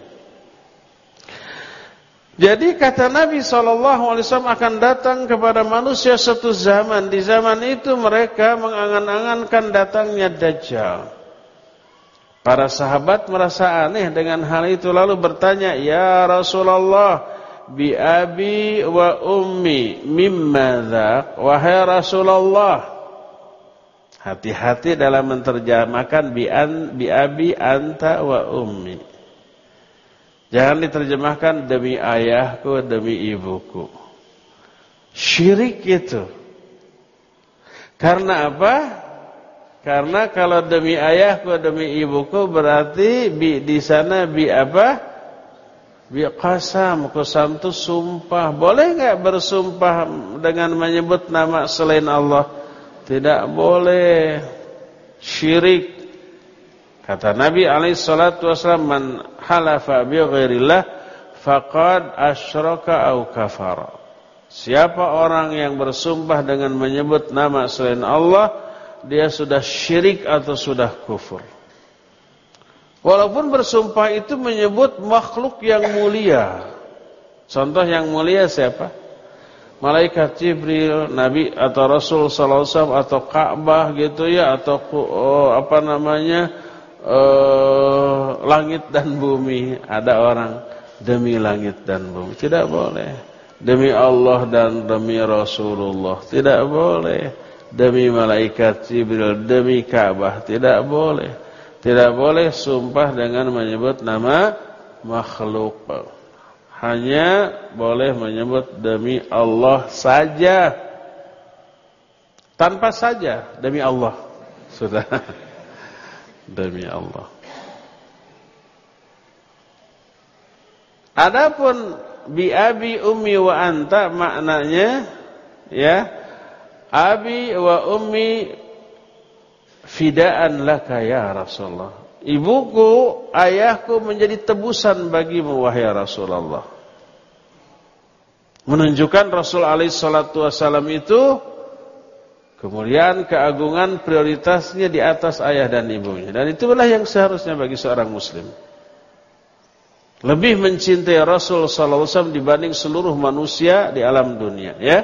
Jadi kata Nabi shallallahu alaihi wasallam akan datang kepada manusia satu zaman. Di zaman itu mereka mengangan-angankan datangnya Dajjal. Para sahabat merasa aneh dengan hal itu, lalu bertanya, "Ya Rasulullah, bi abi wa ummi mimma dzaq?" Wahai Rasulullah, hati-hati dalam menerjemahkan bi, an, bi abi anta wa ummi. Jangan diterjemahkan demi ayahku, demi ibuku. Syirik itu. Karena apa? Karena kalau demi ayahku, demi ibuku berarti bi, di sana bi apa? Bi qasam. Qasam itu sumpah. Boleh enggak bersumpah dengan menyebut nama selain Allah? Tidak boleh. Syirik. Kata Nabi alaihi salatu wasallam, "Man halafa bi ghairillah faqad asyraka au kafara." Siapa orang yang bersumpah dengan menyebut nama selain Allah, dia sudah syirik atau sudah kufur. Walaupun bersumpah itu menyebut makhluk yang mulia. Contoh yang mulia siapa? Malaikat Jibril, Nabi atau Rasul sallallahu alaihi wasallam, atau Ka'bah gitu ya, atau oh, apa namanya? Uh, langit dan bumi. Ada orang demi langit dan bumi, tidak boleh. Demi Allah dan demi Rasulullah, tidak boleh. Demi malaikat Jibril, demi Ka'bah, tidak boleh. Tidak boleh sumpah dengan menyebut nama makhluk. Hanya boleh menyebut demi Allah saja. Tanpa saja, demi Allah. Sudah. Demi Allah. Adapun bi abi ummi wa anta maknanya ya, abi wa ummi fidaan laka ya Rasulullah. Ibuku, ayahku menjadi tebusan bagimu wahai Rasulullah. Menunjukkan Rasul alaihi salatu wasallam itu kemuliaan, keagungan, prioritasnya di atas ayah dan ibunya. Dan itulah yang seharusnya bagi seorang muslim. Lebih mencintai Rasul sallallahu alaihi wasallam dibanding seluruh manusia di alam dunia, ya.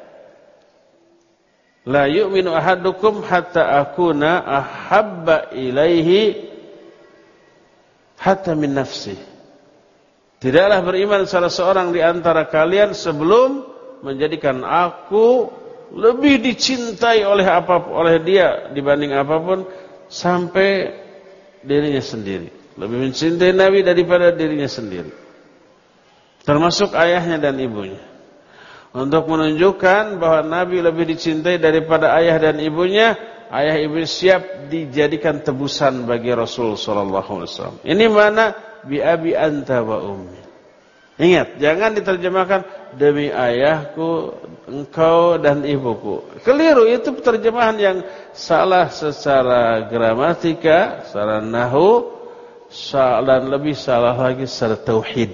La yu'minu ahadukum hatta akuna ahabba ilaihi hatta min nafsi. Tidaklah beriman salah seorang di antara kalian sebelum menjadikan aku lebih dicintai oleh apa oleh dia dibanding apapun sampai dirinya sendiri. Lebih mencintai Nabi daripada dirinya sendiri. Termasuk ayahnya dan ibunya. Untuk menunjukkan bahwa Nabi lebih dicintai daripada ayah dan ibunya, ayah ibu siap dijadikan tebusan bagi Rasul sallallahu alaihi wasallam. Ini mana bi abi anta wa ummi. Ingat, jangan diterjemahkan demi ayahku, engkau dan ibuku. Keliru, itu terjemahan yang salah secara gramatika, secara nahwu, dan lebih salah lagi secara tauhid.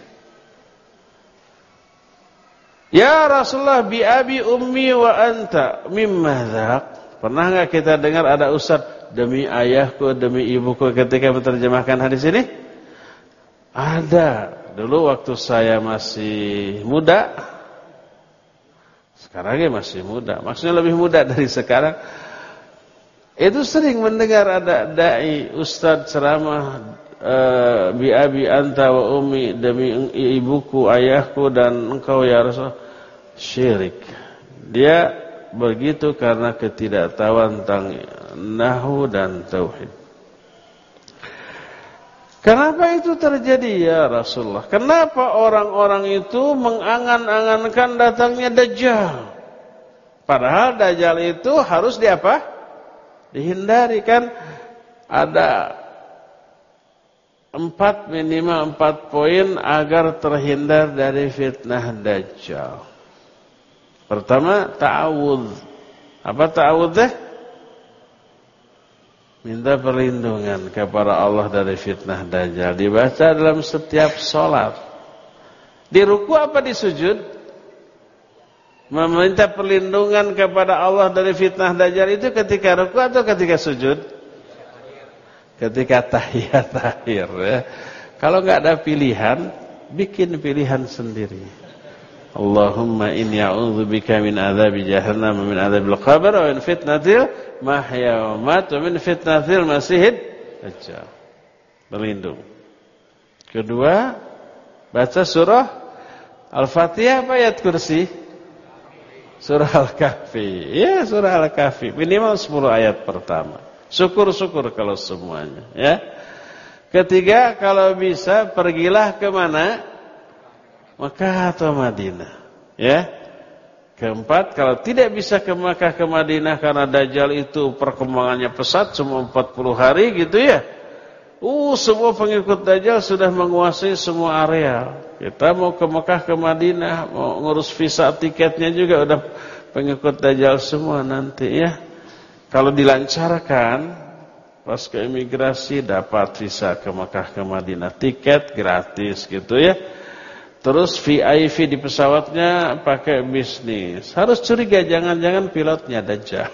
Ya Rasulullah, bi abi ummi wa anta mimma dzaq. Pernah enggak kita dengar ada ustaz demi ayahku, demi ibuku ketika menerjemahkan hadis ini? Ada. Dulu waktu saya masih muda, sekarang masih muda, maksudnya lebih muda dari sekarang, itu sering mendengar ada dai, ustaz ceramah uh, bi abi anta wa ummi, demi ibuku, ayahku dan engkau ya Rasul. Syirik. Dia begitu karena ketidaktahuan tentang nahwu dan tauhid. Kenapa itu terjadi ya Rasulullah? Kenapa orang-orang itu mengangan-angankan datangnya Dajjal? Padahal Dajjal itu harus di apa? Dihindari, kan ada Empat minimal empat poin agar terhindar dari fitnah Dajjal. Pertama, ta'awudz. Apa ta'awudz deh? Minta perlindungan kepada Allah dari fitnah Dajjal. Dibaca dalam setiap sholat. Di ruku apa di sujud? Meminta perlindungan kepada Allah dari fitnah Dajjal itu ketika ruku atau ketika sujud? Ketika tahiyat akhir ya. Kalau enggak ada pilihan, bikin pilihan sendiri. Allahumma inni a'udzubika min adzabi jahannam wa min adzabil qabr wa min fitnatil mahya wa mat wa min fitnatil masihid dajjal. Berlindung. Kedua, baca surah Al-Fatihah apa ayat kursi? Surah Al-Kahfi. Ya, surah Al-Kahfi. Minimal sepuluh ayat pertama. Syukur-syukur kalau semuanya, ya. Ketiga, kalau bisa pergilah ke mana? Makkah atau Madinah, ya. Keempat, kalau tidak bisa ke Makkah ke Madinah karena Dajjal itu perkembangannya pesat, cuma empat puluh hari gitu ya. Uh, semua pengikut Dajjal sudah menguasai semua area. Kita mau ke Makkah ke Madinah, mau ngurus visa tiketnya juga udah pengikut Dajjal semua nanti ya. Kalau dilancarkan, pas ke imigrasi dapat visa ke Makkah ke Madinah, tiket gratis gitu ya. Terus V I P di pesawatnya pakai bisnis. Harus curiga jangan-jangan pilotnya Dajjal.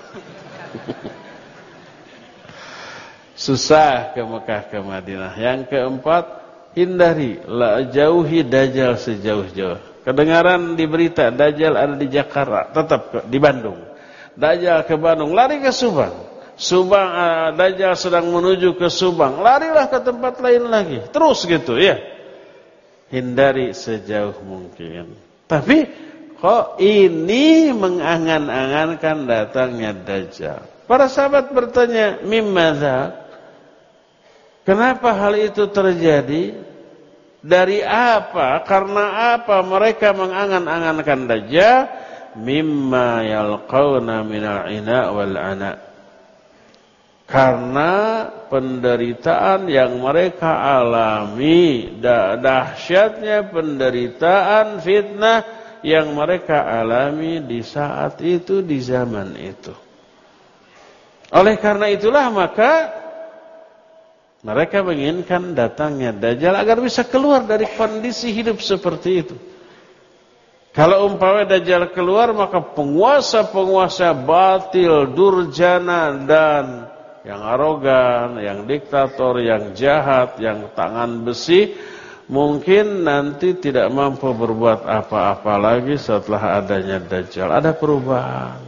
Susah ke Makkah ke Madinah. Yang keempat, hindari, la, jauhi Dajjal sejauh-jauh. Kedengaran di berita Dajjal ada di Jakarta, tetap di Bandung. Dajjal ke Bandung, lari ke Subang. Subang, uh, Dajjal sedang menuju ke Subang, larilah ke tempat lain lagi. Terus gitu ya. Hindari sejauh mungkin. Tapi kok ini mengangan-angankan datangnya Dajjal. Para sahabat bertanya, mimmadza? Kenapa hal itu terjadi? Dari apa? Karena apa mereka mengangan-angankan Dajjal? Mimma yalqawna minal ina wal ana. Karena penderitaan yang mereka alami, dahsyatnya penderitaan fitnah yang mereka alami di saat itu, di zaman itu. Oleh karena itulah maka mereka menginginkan datangnya Dajjal agar bisa keluar dari kondisi hidup seperti itu. Kalau umpama Dajjal keluar, maka penguasa-penguasa batil, durjana dan yang arogan, yang diktator, yang jahat, yang tangan besi, mungkin nanti tidak mampu berbuat apa-apa lagi setelah adanya Dajjal. Ada perubahan.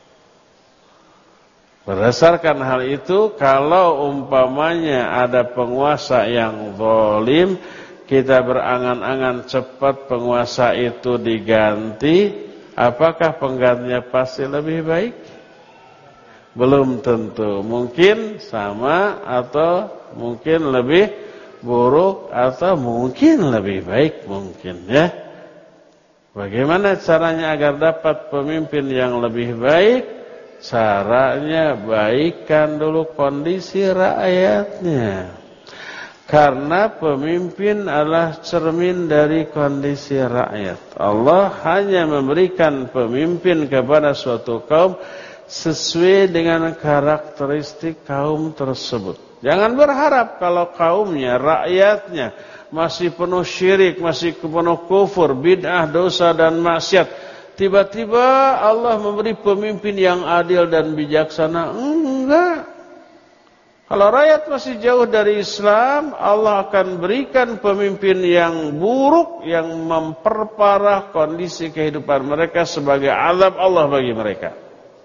Berdasarkan hal itu, kalau umpamanya ada penguasa yang zalim, kita berangan-angan cepat penguasa itu diganti, apakah penggantinya pasti lebih baik? Belum tentu. Mungkin sama atau mungkin lebih buruk atau mungkin lebih baik mungkin ya. Bagaimana caranya agar dapat pemimpin yang lebih baik? Caranya baikkan dulu kondisi rakyatnya. Karena pemimpin adalah cermin dari kondisi rakyat. Allah hanya memberikan pemimpin kepada suatu kaum sesuai dengan karakteristik kaum tersebut. Jangan berharap kalau kaumnya, rakyatnya masih penuh syirik, masih penuh kufur, bid'ah, dosa dan maksiat. Tiba-tiba Allah memberi pemimpin yang adil dan bijaksana. Enggak. Kalau rakyat masih jauh dari Islam, Allah akan berikan pemimpin yang buruk, yang memperparah kondisi kehidupan mereka sebagai azab Allah bagi mereka.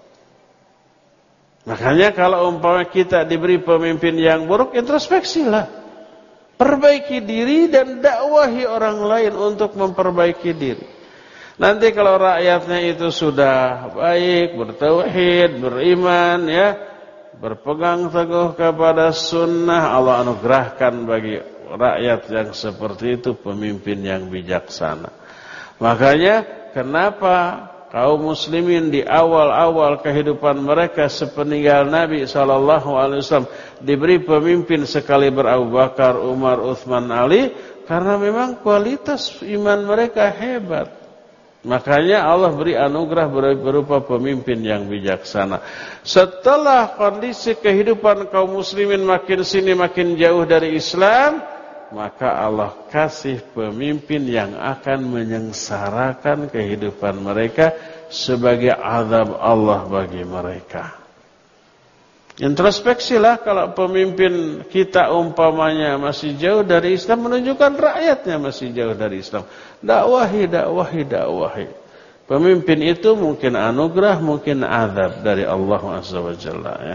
Makanya kalau umpama kita diberi pemimpin yang buruk, introspeksilah. Perbaiki diri dan dakwahi orang lain untuk memperbaiki diri. Nanti kalau rakyatnya itu sudah baik, bertauhid, beriman, ya, berpegang teguh kepada sunnah, Allah anugerahkan bagi rakyat yang seperti itu pemimpin yang bijaksana. Makanya kenapa kaum muslimin di awal-awal kehidupan mereka sepeninggal Nabi shallallahu alaihi wasallam diberi pemimpin sekaliber Abu Bakar, Umar, Utsman, Ali, karena memang kualitas iman mereka hebat. Makanya Allah beri anugerah berupa pemimpin yang bijaksana. Setelah kondisi kehidupan kaum muslimin makin sini makin jauh dari Islam, maka Allah kasih pemimpin yang akan menyengsarakan kehidupan mereka sebagai azab Allah bagi mereka. Introspeksilah kalau pemimpin kita umpamanya masih jauh dari Islam, menunjukkan rakyatnya masih jauh dari Islam. Dakwahi, dakwahi, dakwahi. Pemimpin itu mungkin anugerah, mungkin azab dari Allah Azza wa Jalla, ya.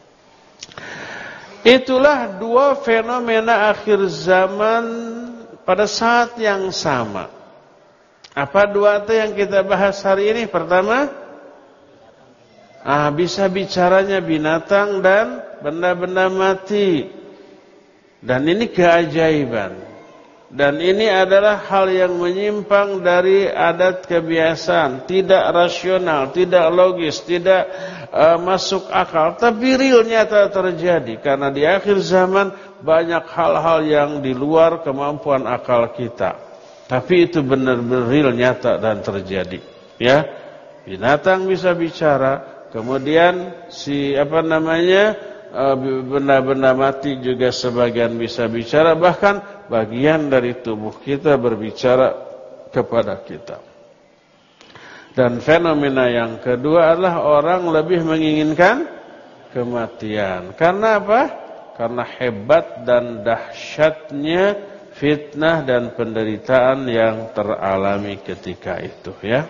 Itulah dua fenomena akhir zaman pada saat yang sama. Apa dua itu yang kita bahas hari ini? Pertama, ah, bisa bicaranya binatang dan benda-benda mati. Dan ini keajaiban. Dan ini adalah hal yang menyimpang dari adat kebiasaan, tidak rasional, tidak logis, tidak uh, masuk akal, tapi real nyata terjadi. Karena di akhir zaman banyak hal-hal yang di luar kemampuan akal kita, tapi itu benar-benar real nyata dan terjadi. Ya, binatang bisa bicara, kemudian si apa namanya uh, benda-benda mati juga sebagian bisa bicara, bahkan bagian dari tubuh kita berbicara kepada kita. Dan fenomena yang kedua adalah orang lebih menginginkan kematian. Karena apa? Karena hebat dan dahsyatnya fitnah dan penderitaan yang teralami ketika itu, ya.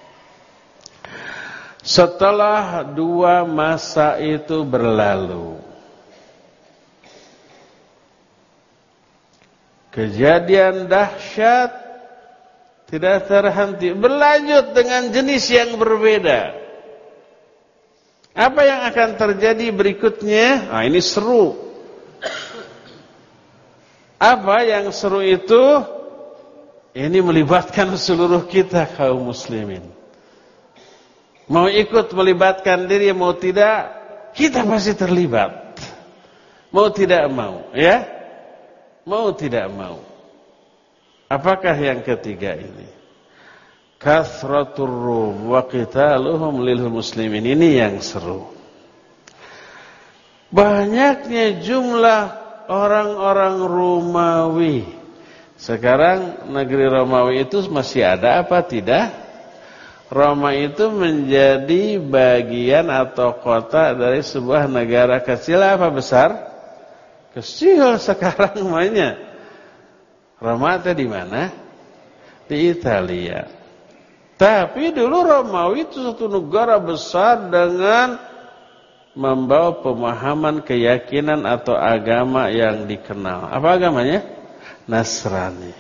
Setelah dua masa itu berlalu, kejadian dahsyat tidak terhenti, berlanjut dengan jenis yang berbeda. Apa yang akan terjadi berikutnya? Nah, ini seru. Apa yang seru itu? Ini melibatkan seluruh kita kaum muslimin. Mau ikut melibatkan diri, mau tidak, kita pasti terlibat. Mau tidak mau, ya? Mau tidak mau. Apakah yang ketiga ini? Kathratur rum wa qitaluhum lil muslimin. Ini yang seru. Banyaknya jumlah orang-orang Romawi. Sekarang negeri Romawi itu masih ada apa tidak? Roma itu menjadi bagian atau kota dari sebuah negara kecil apa besar? Kecil sekarang namanya. Roma itu di mana? Di Italia. Tapi dulu Romawi itu satu negara besar dengan membawa pemahaman keyakinan atau agama yang dikenal. Apa agamanya? Nasrani.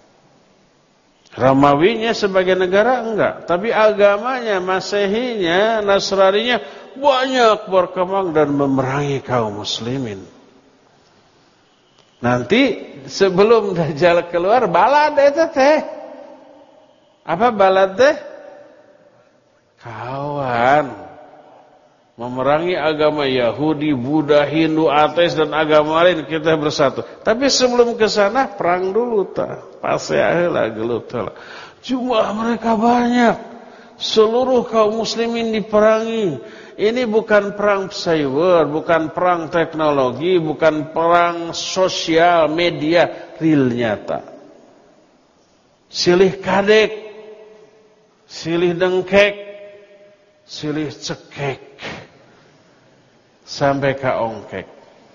Romawinya sebagai negara enggak, tapi agamanya, Masehinya, Nasraninya banyak berkembang dan memerangi kaum muslimin. Nanti sebelum Dajjal keluar, balad itu teh. Apa balad teh? Kawan. Memerangi agama Yahudi, Buddha, Hindu, ateis dan agama lain, kita bersatu. Tapi sebelum ke sana perang dulu ta. Pase aheula gelut heula. Jumlah mereka banyak. Seluruh kaum muslimin diperangi. Ini bukan perang cyber, bukan perang teknologi, bukan perang sosial media, real nyata. Silih kadek, silih dengkek, silih cekek. Sampai ke ongkek.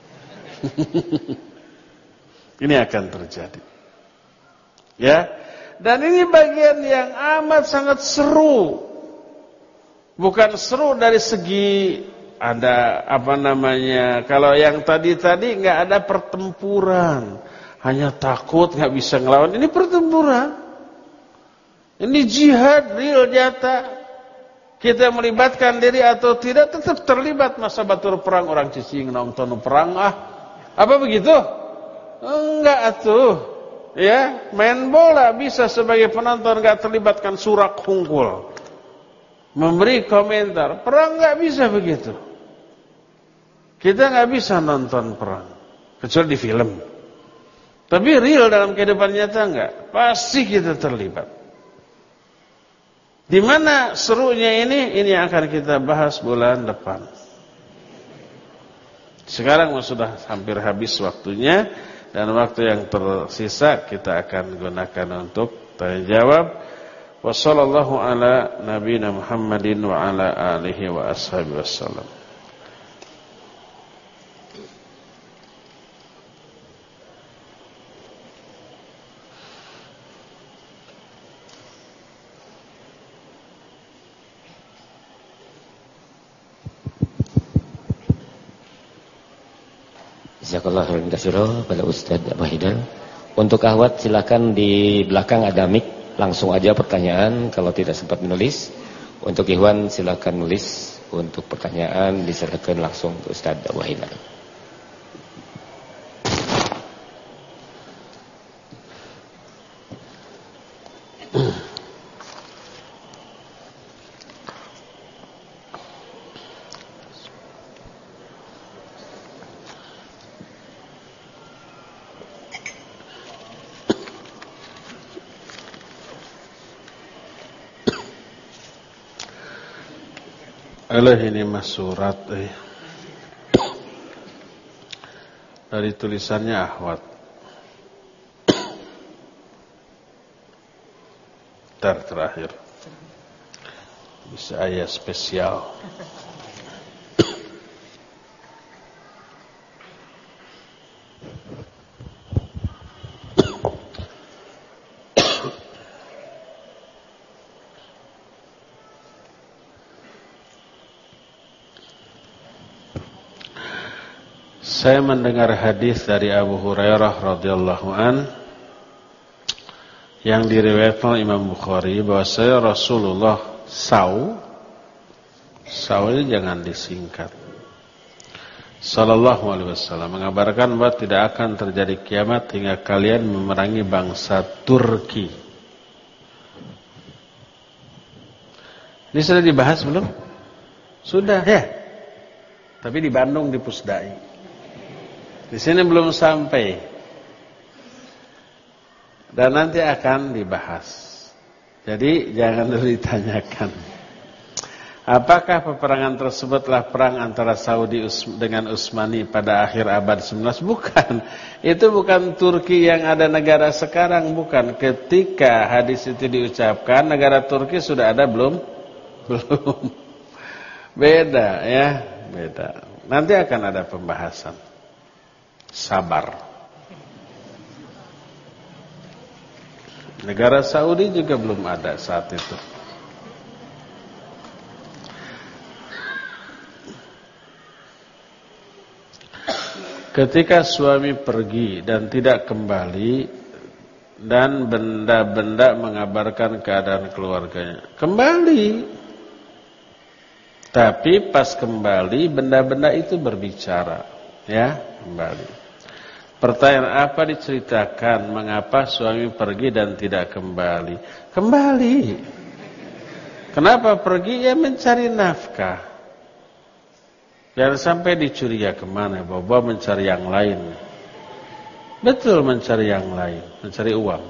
Ini akan terjadi. Ya. Dan ini bagian yang amat sangat seru. Bukan seru dari segi ada apa namanya, kalau yang tadi-tadi enggak ada pertempuran, hanya takut enggak bisa ngelawan. Ini pertempuran. Ini jihad real nyata. Kita melibatkan diri atau tidak tetap terlibat. Masa batur perang orang cicing nonton perang ah. Apa begitu? Enggak atuh. Ya, main bola bisa sebagai penonton enggak terlibatkan surak hungkul. memberi komentar. Perang nggak bisa begitu. Kita nggak bisa nonton perang kecuali di film. Tapi real dalam kehidupan nyata nggak? Pasti kita terlibat. Di mana serunya ini? Ini yang akan kita bahas bulan depan. Sekarang sudah hampir habis waktunya, dan waktu yang tersisa kita akan gunakan untuk tanya jawab. Wassallallahu ala nabiyina Muhammadin wa ala alihi wa ashabihi wasallam. Jazakallahu khairan katsiran pada Ustaz Abu Haidar. Untuk akhwat silakan di belakang ada mic, langsung aja pertanyaan kalau tidak sempat menulis. Untuk ikhwan silakan nulis, untuk pertanyaan diserahkan langsung ke Ustaz Abu Haidar. Alah, ini mas surat eh. Dari tulisannya Ahwat. Ter terakhir bisa ayat spesial. Saya mendengar hadis dari Abu Hurairah radhiyallahu an yang diriwayatkan Imam Bukhari bahwasanya Rasulullah saw saw ini jangan disingkat, sallallahu alaihi wasallam mengabarkan bahwa tidak akan terjadi kiamat hingga kalian memerangi bangsa Turki. Ini sudah dibahas belum? Sudah ya. Tapi di Bandung di Pusdai. Di sini belum sampai. Dan nanti akan dibahas. Jadi jangan dulu ditanyakan. Apakah peperangan tersebutlah perang antara Saudi dengan Utsmani pada akhir abad sembilan belas? Bukan. Itu bukan Turki yang ada negara sekarang, bukan. Ketika hadis itu diucapkan, negara Turki sudah ada belum? Belum. Beda ya, beda. Nanti akan ada pembahasan. Sabar. Negara Saudi juga belum ada saat itu. Ketika suami pergi dan tidak kembali, dan benda-benda mengabarkan keadaan keluarganya, kembali. Tapi pas kembali, benda-benda itu berbicara, ya, kembali. Pertanyaan, apa diceritakan mengapa suami pergi dan tidak kembali? Kembali. Kenapa pergi? Ya mencari nafkah. Jangan sampai dicuriga kemana, bawa mencari yang lain. Betul, mencari yang lain, mencari uang.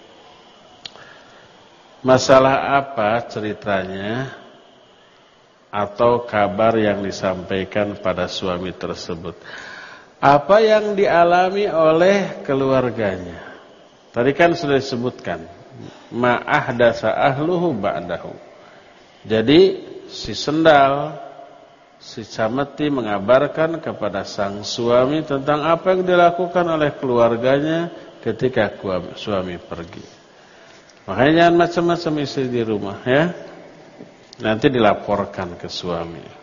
Masalah apa ceritanya atau kabar yang disampaikan pada suami tersebut? Apa yang dialami oleh keluarganya? Tadi kan sudah disebutkan, ma'ahdasa ahluhu ba'dahu. Jadi si sendal, si Cameti mengabarkan kepada sang suami tentang apa yang dilakukan oleh keluarganya ketika suami pergi. Makanya jangan macam-macam istri di rumah, ya. Nanti dilaporkan ke suami.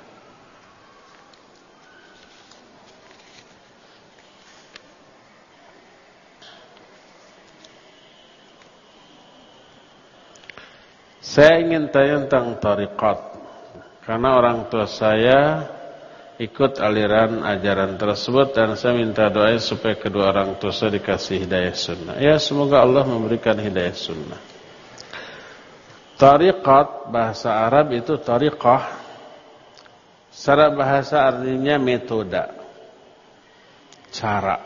Saya ingin tanya tentang tariqat, karena orang tua saya ikut aliran ajaran tersebut dan saya minta doa supaya kedua orang tua saya dikasih hidayah sunnah. Ya, semoga Allah memberikan hidayah sunnah. Tariqat bahasa Arab itu tariqah. Secara bahasa artinya metode, cara.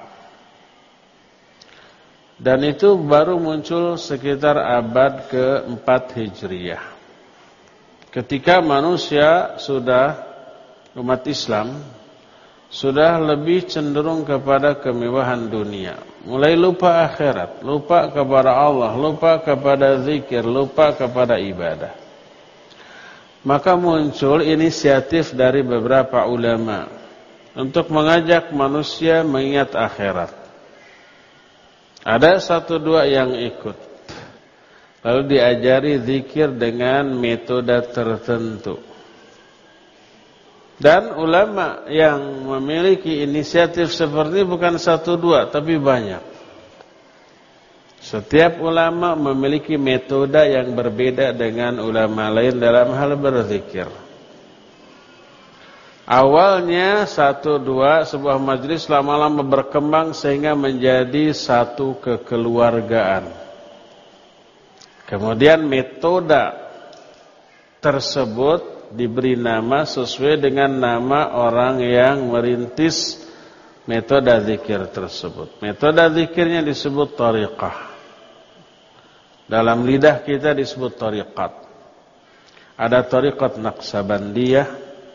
Dan itu baru muncul sekitar abad keempat Hijriah. Ketika manusia sudah, umat Islam sudah lebih cenderung kepada kemewahan dunia, mulai lupa akhirat, lupa kepada Allah, lupa kepada zikir, lupa kepada ibadah. Maka muncul inisiatif dari beberapa ulama untuk mengajak manusia mengingat akhirat. Ada satu dua yang ikut, lalu diajari zikir dengan metode tertentu. Dan ulama yang memiliki inisiatif seperti bukan satu dua, tapi banyak. Setiap ulama memiliki metode yang berbeda dengan ulama lain dalam hal berzikir. Awalnya satu dua sebuah majelis lama-lama berkembang sehingga menjadi satu kekeluargaan. Kemudian metode tersebut diberi nama sesuai dengan nama orang yang merintis metode zikir tersebut. Metode zikirnya disebut tariqah. Dalam lidah kita disebut tariqat. Ada tariqat Naqsabandiyah,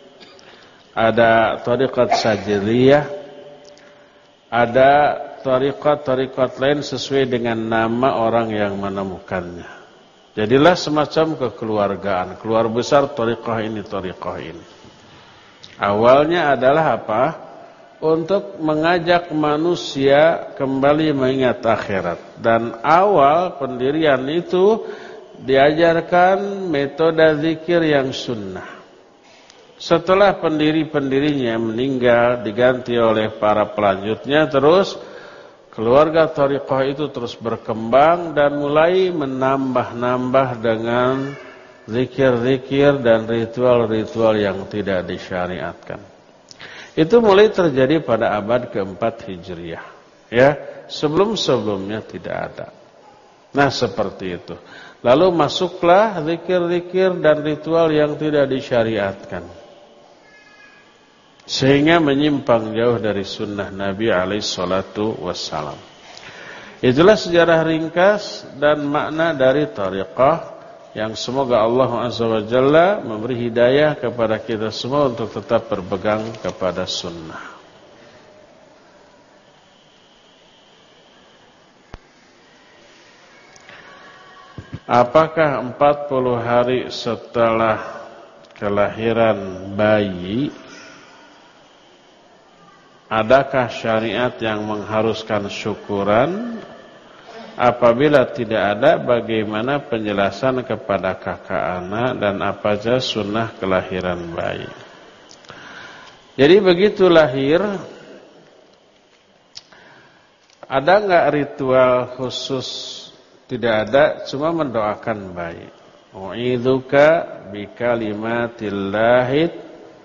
ada tariqat Sajiliyah, ada tariqat-tariqat lain sesuai dengan nama orang yang menemukannya. Jadilah semacam kekeluargaan, keluar besar tariqah ini, tariqah ini. Awalnya adalah apa? Untuk mengajak manusia kembali mengingat akhirat. Dan awal pendirian itu diajarkan metode zikir yang sunnah. Setelah pendiri-pendirinya meninggal, diganti oleh para pelanjutnya, terus keluarga tariqah itu terus berkembang dan mulai menambah-nambah dengan zikir-zikir dan ritual-ritual yang tidak disyariatkan. Itu mulai terjadi pada abad keempat Hijriah. Ya, sebelum-sebelumnya tidak ada. Nah, seperti itu. Lalu masuklah zikir-zikir dan ritual yang tidak disyariatkan, sehingga menyimpang jauh dari sunnah Nabi alaihi salatu wassalam. Itulah sejarah ringkas dan makna dari tariqah, yang semoga Allah Azza wa Jalla memberi hidayah kepada kita semua untuk tetap berpegang kepada sunnah. Apakah empat puluh hari setelah kelahiran bayi, adakah syariat yang mengharuskan syukuran? Apabila tidak ada, bagaimana penjelasan kepada kakak anak dan apa saja sunnah kelahiran bayi? Jadi begitu lahir, ada enggak ritual khusus? Tidak ada, cuma mendoakan bayi. U'idzuka bikalimatillahi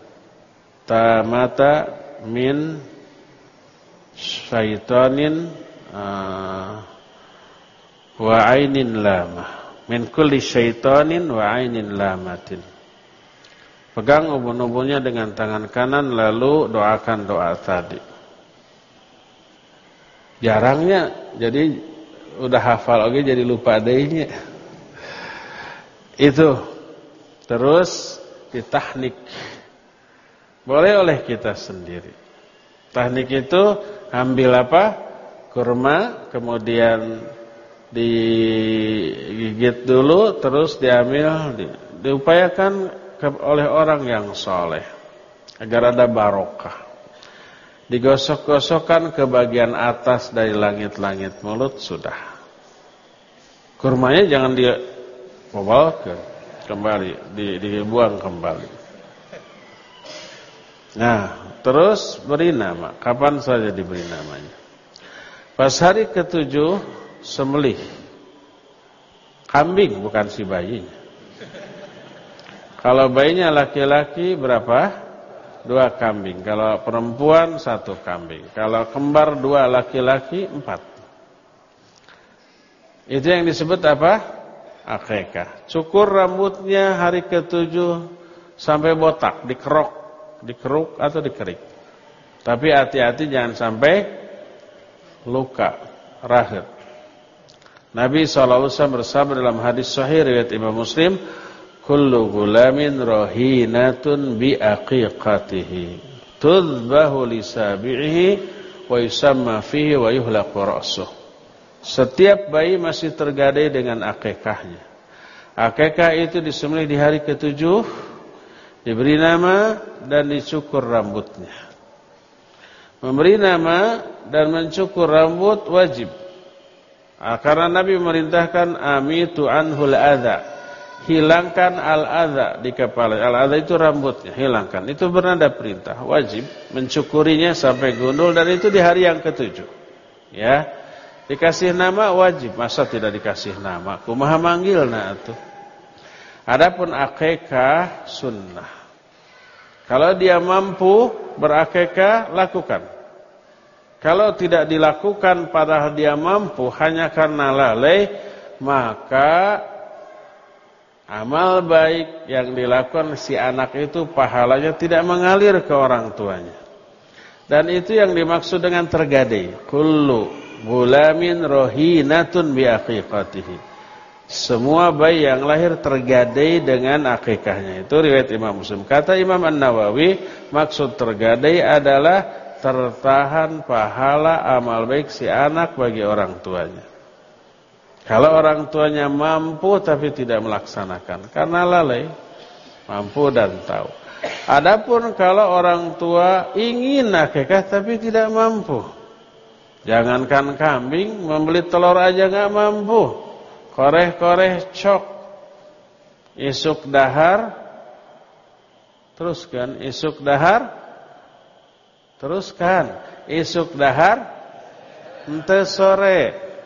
tamata min syaitanin uh, wa ainin lamah, min kulli syaitanin wa ainin lamatin. Pegang ubun-ubunnya dengan tangan kanan, lalu doakan doa tadi. Jarangnya, jadi udah hafal oke, jadi lupa adanya. Itu terus ditahnik, boleh oleh kita sendiri. Tahnik itu ambil apa? Kurma, kemudian digigit dulu, terus diambil, di, diupayakan ke, oleh orang yang soleh agar ada barokah. Digosok-gosokkan ke bagian atas dari langit-langit mulut, sudah. Kurmanya jangan dibawakan kembali, di, dibuang kembali. Nah, terus beri nama, kapan saja diberi namanya. Pas hari ketujuh sembelih kambing, bukan si bayinya. Kalau bayinya laki-laki berapa? Dua kambing. Kalau perempuan satu kambing. Kalau kembar dua laki-laki empat. Itu yang disebut apa? akikah. Cukur rambutnya hari ketujuh sampai botak, dikerok, dikeruk atau dikerik. Tapi hati-hati jangan sampai luka, rahit. Nabi shallallahu alaihi wasallam bersabda dalam hadis sahih riwayat Imam Muslim, kullu gulamin rahinatun bi aqiqatihi tudbahu li sabi'ihi wa yusamma fihi wa yuhlaqu ra'suh. Setiap bayi masih tergadai dengan akikahnya. Akikah itu disembelih di hari ketujuh, diberi nama dan dicukur rambutnya. Memberi nama dan mencukur rambut wajib. Karena Nabi memerintahkan amitu anhul adha, hilangkan al-adha di kepala. Al-adha itu rambutnya, hilangkan. Itu bernada perintah, wajib mencukurinya sampai gundul dan itu di hari yang ketujuh. Ya, dikasih nama wajib, masa tidak dikasih nama? Kumaha manggilna atuh. Adapun akikah sunnah. Kalau dia mampu berakikah, lakukan. Kalau tidak dilakukan padahal dia mampu hanya karena lalai, maka amal baik yang dilakukan si anak itu pahalanya tidak mengalir ke orang tuanya. Dan itu yang dimaksud dengan tergadai. Kullu gulamin rohinatun bi aqiqatihi. Semua bayi yang lahir tergadai dengan akikahnya. Itu riwayat Imam Muslim. Kata Imam An-Nawawi, maksud tergadai adalah tertahan pahala amal baik si anak bagi orang tuanya. Kalau orang tuanya mampu tapi tidak melaksanakan karena lalai, mampu dan tahu. Adapun kalau orang tua ingin akikah tapi tidak mampu, jangankan kambing, membeli telur aja nggak mampu, koreh-koreh cok, isuk dahar, teruskan isuk dahar. Teruskan, isuk dahar, ente sore,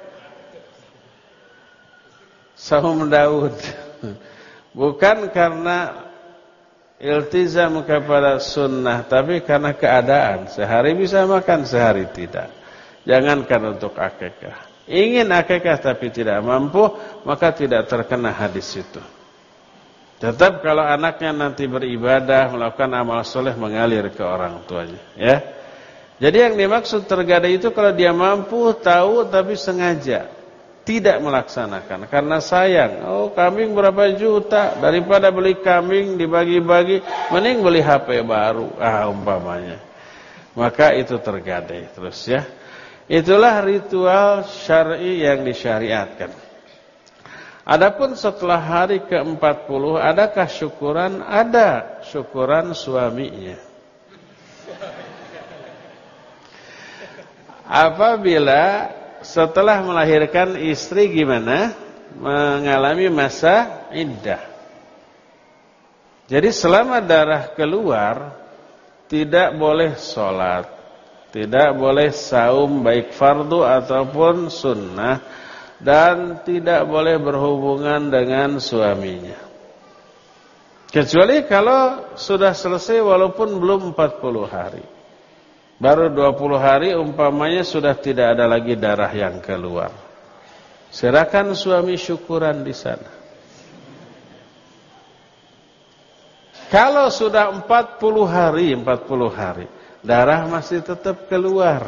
saum Daud. Bukan karena iltizam kepada sunnah, tapi karena keadaan. Sehari bisa makan, sehari tidak. Jangankan untuk akikah. Ingin akikah tapi tidak mampu, maka tidak terkena hadis itu. Tetap kalau anaknya nanti beribadah, melakukan amal soleh mengalir ke orang tuanya, ya. Jadi yang dimaksud tergadai itu kalau dia mampu, tahu tapi sengaja tidak melaksanakan karena sayang. Oh, kambing berapa juta, daripada beli kambing dibagi-bagi, mending beli H P baru, ah umpamanya. Maka itu tergadai terus, ya. Itulah ritual syar'i yang disyariatkan. Adapun setelah hari ke empat puluh, adakah syukuran? Ada syukuran suaminya. Apabila setelah melahirkan istri gimana? Mengalami masa iddah. Jadi selama darah keluar, tidak boleh sholat, tidak boleh saum baik fardu ataupun sunnah, dan tidak boleh berhubungan dengan suaminya. Kecuali kalau sudah selesai walaupun belum empat puluh hari. Baru dua puluh hari umpamanya sudah tidak ada lagi darah yang keluar. Silakan suami syukuran di sana. Kalau sudah empat puluh hari, empat puluh hari, darah masih tetap keluar.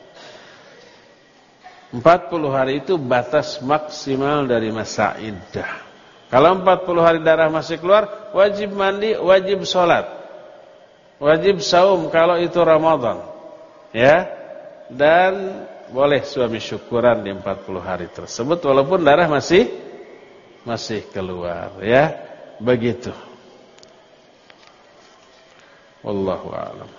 empat puluh hari itu batas maksimal dari masa iddah. Kalau empat puluh hari darah masih keluar, wajib mandi, wajib sholat, wajib saum kalau itu Ramadan, ya. Dan boleh suami syukuran di empat puluh hari tersebut walaupun darah masih masih keluar, ya. Begitu. Wallahu a'lam.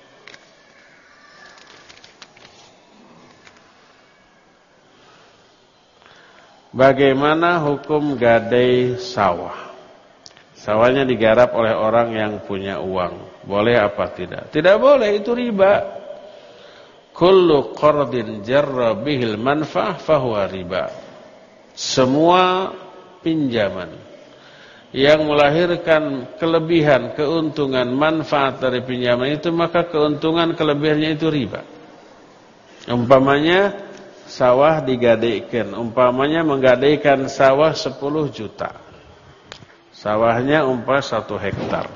Bagaimana hukum gadai sawah? Sawahnya digarap oleh orang yang punya uang. Boleh apa tidak? Tidak boleh, itu riba. Kullu qardin jarra bihil manfa'ah fahuwa riba. Semua pinjaman yang melahirkan kelebihan, keuntungan, manfaat dari pinjaman itu, maka keuntungan kelebihannya itu riba. Umpamanya sawah digadaikan. Umpamanya menggadaikan sawah sepuluh juta. Sawahnya umpah satu hektar.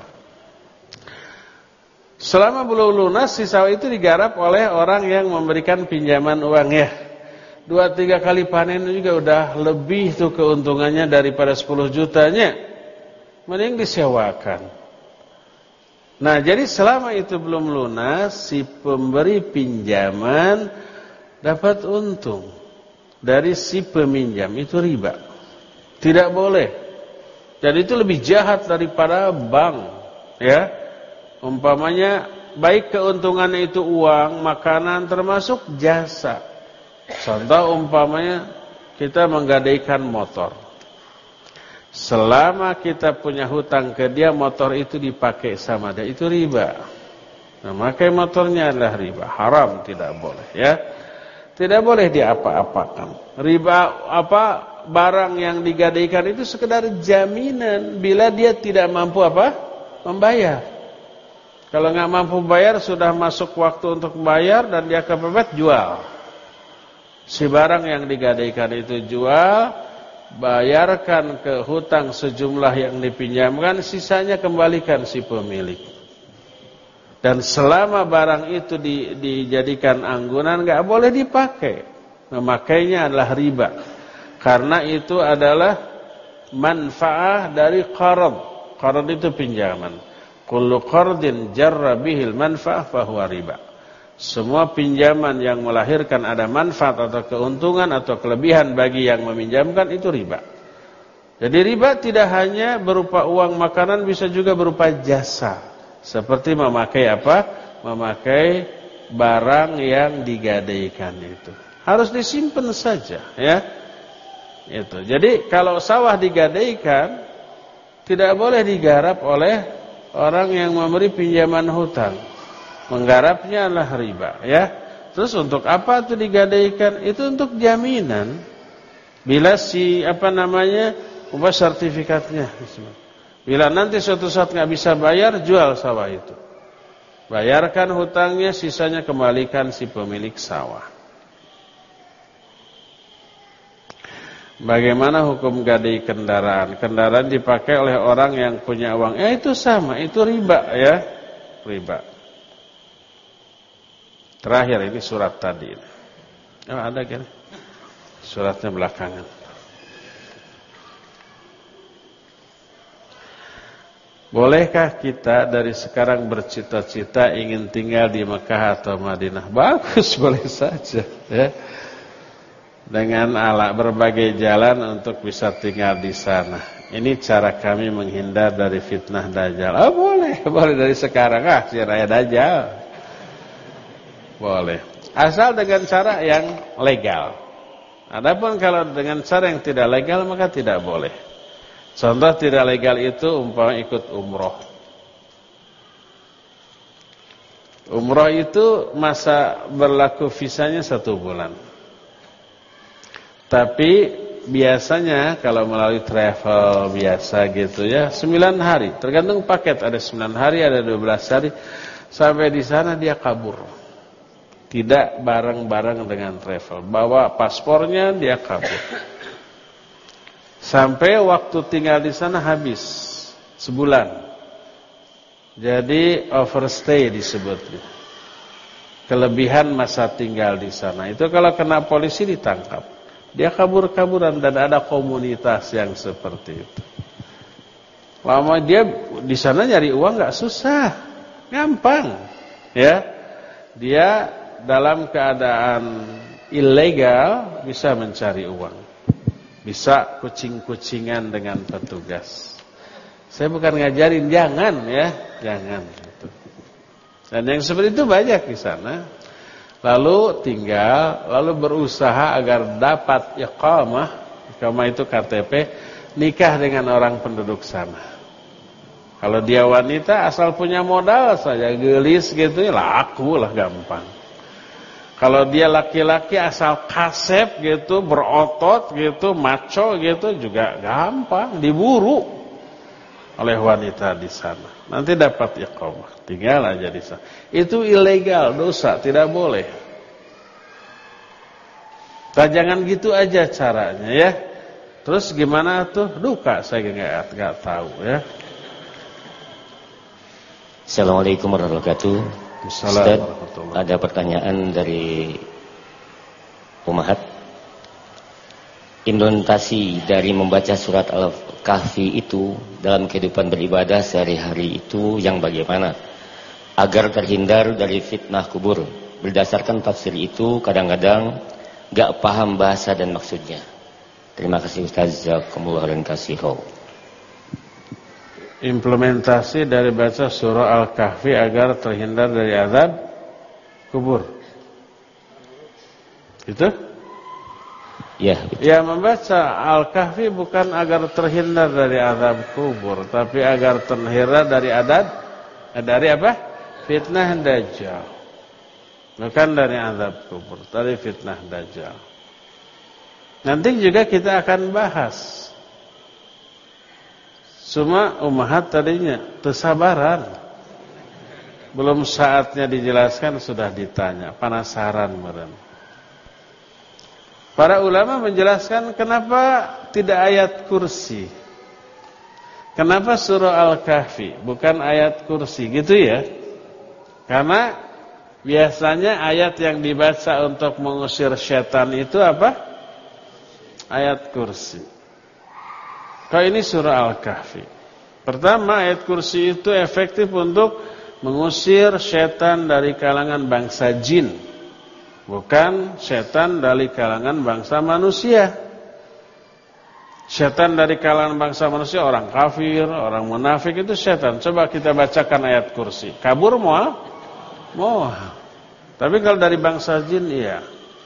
Selama belum lunas, si sawah itu digarap oleh orang yang memberikan pinjaman uang ya. Dua tiga kali panen juga udah lebih tuh keuntungannya daripada sepuluh jutanya. Mending disewakan. Nah, jadi selama itu belum lunas, si pemberi pinjaman dapat untung dari si peminjam, itu riba. Tidak boleh. Jadi itu lebih jahat daripada bank, ya. Umpamanya baik keuntungannya itu uang, makanan, termasuk jasa. Contoh umpamanya kita menggadaikan motor. Selama kita punya hutang ke dia, motor itu dipakai sama dia, itu riba. Nah, memakai motornya adalah riba, haram, tidak boleh, ya. Tidak boleh diapa-apakan. Riba apa? Barang yang digadaikan itu sekedar jaminan bila dia tidak mampu apa? Membayar. Kalau nggak mampu bayar, sudah masuk waktu untuk bayar dan dia kepepet, jual. Si barang yang digadaikan itu jual. Bayarkan ke hutang sejumlah yang dipinjamkan, sisanya kembalikan si pemilik. Dan selama barang itu di, dijadikan anggunan, nggak boleh dipakai. Memakainya adalah riba, karena itu adalah manfaah dari qard. Qard itu pinjaman. Kullu qardin jarra bihil manfaah fahuwa riba. Semua pinjaman yang melahirkan ada manfaat atau keuntungan atau kelebihan bagi yang meminjamkan, itu riba. Jadi riba tidak hanya berupa uang, makanan, bisa juga berupa jasa. Seperti memakai apa? Memakai barang yang digadaikan itu. Harus disimpan saja, ya. Itu. Jadi kalau sawah digadaikan, tidak boleh digarap oleh orang yang memberi pinjaman hutang. Menggarapnya adalah riba, ya. Terus untuk apa itu digadaikan? Itu untuk jaminan. Bila si apa namanya, ubah sertifikatnya. Bila nanti suatu saat nggak bisa bayar, jual sawah itu. Bayarkan hutangnya, sisanya kembalikan si pemilik sawah. Bagaimana hukum gadai kendaraan? Kendaraan dipakai oleh orang yang punya uang. Ya itu sama, itu riba, ya. Riba. Terakhir ini surat tadi. Oh, ada kan? Suratnya belakangan. Bolehkah kita dari sekarang bercita-cita ingin tinggal di Mekah atau Madinah? Bagus, boleh saja, ya. Dengan ala berbagai jalan untuk bisa tinggal di sana. Ini cara kami menghindar dari fitnah Dajjal. Oh, boleh, boleh dari sekarang. Ah, si Raya Dajjal. Boleh. Asal dengan cara yang legal. Adapun kalau dengan cara yang tidak legal, maka tidak boleh. Contoh tidak legal itu umpama ikut umroh. Umroh itu masa berlaku visanya satu bulan. Tapi biasanya kalau melalui travel biasa gitu ya, sembilan hari. Tergantung paket, ada sembilan hari, ada dua belas hari. Sampai di sana dia kabur. Tidak bareng-bareng dengan travel. Bawa paspornya, dia kabur. Sampai waktu tinggal di sana habis. Sebulan. Jadi overstay disebutnya. Kelebihan masa tinggal di sana. Itu kalau kena polisi ditangkap. Dia kabur-kaburan dan ada komunitas yang seperti itu. Lama dia di sana nyari uang nggak susah. Gampang. Ya. Dia dalam keadaan ilegal bisa mencari uang. Bisa kucing-kucingan dengan petugas. Saya bukan ngajarin, jangan ya, jangan. Dan yang seperti itu banyak di sana. Lalu tinggal, lalu berusaha agar dapat iqamah. Iqamah itu K T P, nikah dengan orang penduduk sana. Kalau dia wanita asal punya modal saja, gelis gitu, laku lah, gampang. Kalau dia laki-laki asal kasep gitu, berotot gitu, maco gitu, juga gampang, diburu oleh wanita di sana. Nanti dapat iqamah, tinggal aja di sana. Itu ilegal, dosa, tidak boleh. Nah, jangan gitu aja caranya ya. Terus gimana tuh? Duka saya nggak nggak tahu ya. Assalamualaikum warahmatullahi wabarakatuh. Ustaz, ada pertanyaan dari Umahat. Implementasi dari membaca surat Al-Kahfi itu dalam kehidupan beribadah sehari-hari itu yang bagaimana? Agar terhindar dari fitnah kubur. Berdasarkan tafsir itu kadang-kadang gak paham bahasa dan maksudnya. Terima kasih Ustaz. Jazakumullah khairan katsiran. Implementasi dari baca surah Al-Kahfi agar terhindar dari azab kubur. Itu? Ya, betul. Ya, membaca Al-Kahfi bukan agar terhindar dari azab kubur, tapi agar terhindar dari adab dari apa? Fitnah Dajjal. Bukan dari azab kubur, dari fitnah Dajjal. Nanti juga kita akan bahas. Cuma umahat tadinya tersabaran. Belum saatnya dijelaskan sudah ditanya, penasaran meren. Para ulama menjelaskan kenapa tidak ayat kursi. Kenapa surah Al-Kahfi bukan ayat kursi, gitu ya? Karena biasanya ayat yang dibaca untuk mengusir setan itu apa? Ayat kursi. Kalau ini surah Al-Kahfi. Pertama, ayat kursi itu efektif untuk mengusir setan dari kalangan bangsa jin. Bukan setan dari kalangan bangsa manusia. Setan dari kalangan bangsa manusia, orang kafir, orang munafik itu setan. Coba kita bacakan ayat kursi. Kabur mual? Mual. Tapi kalau dari bangsa jin, iya.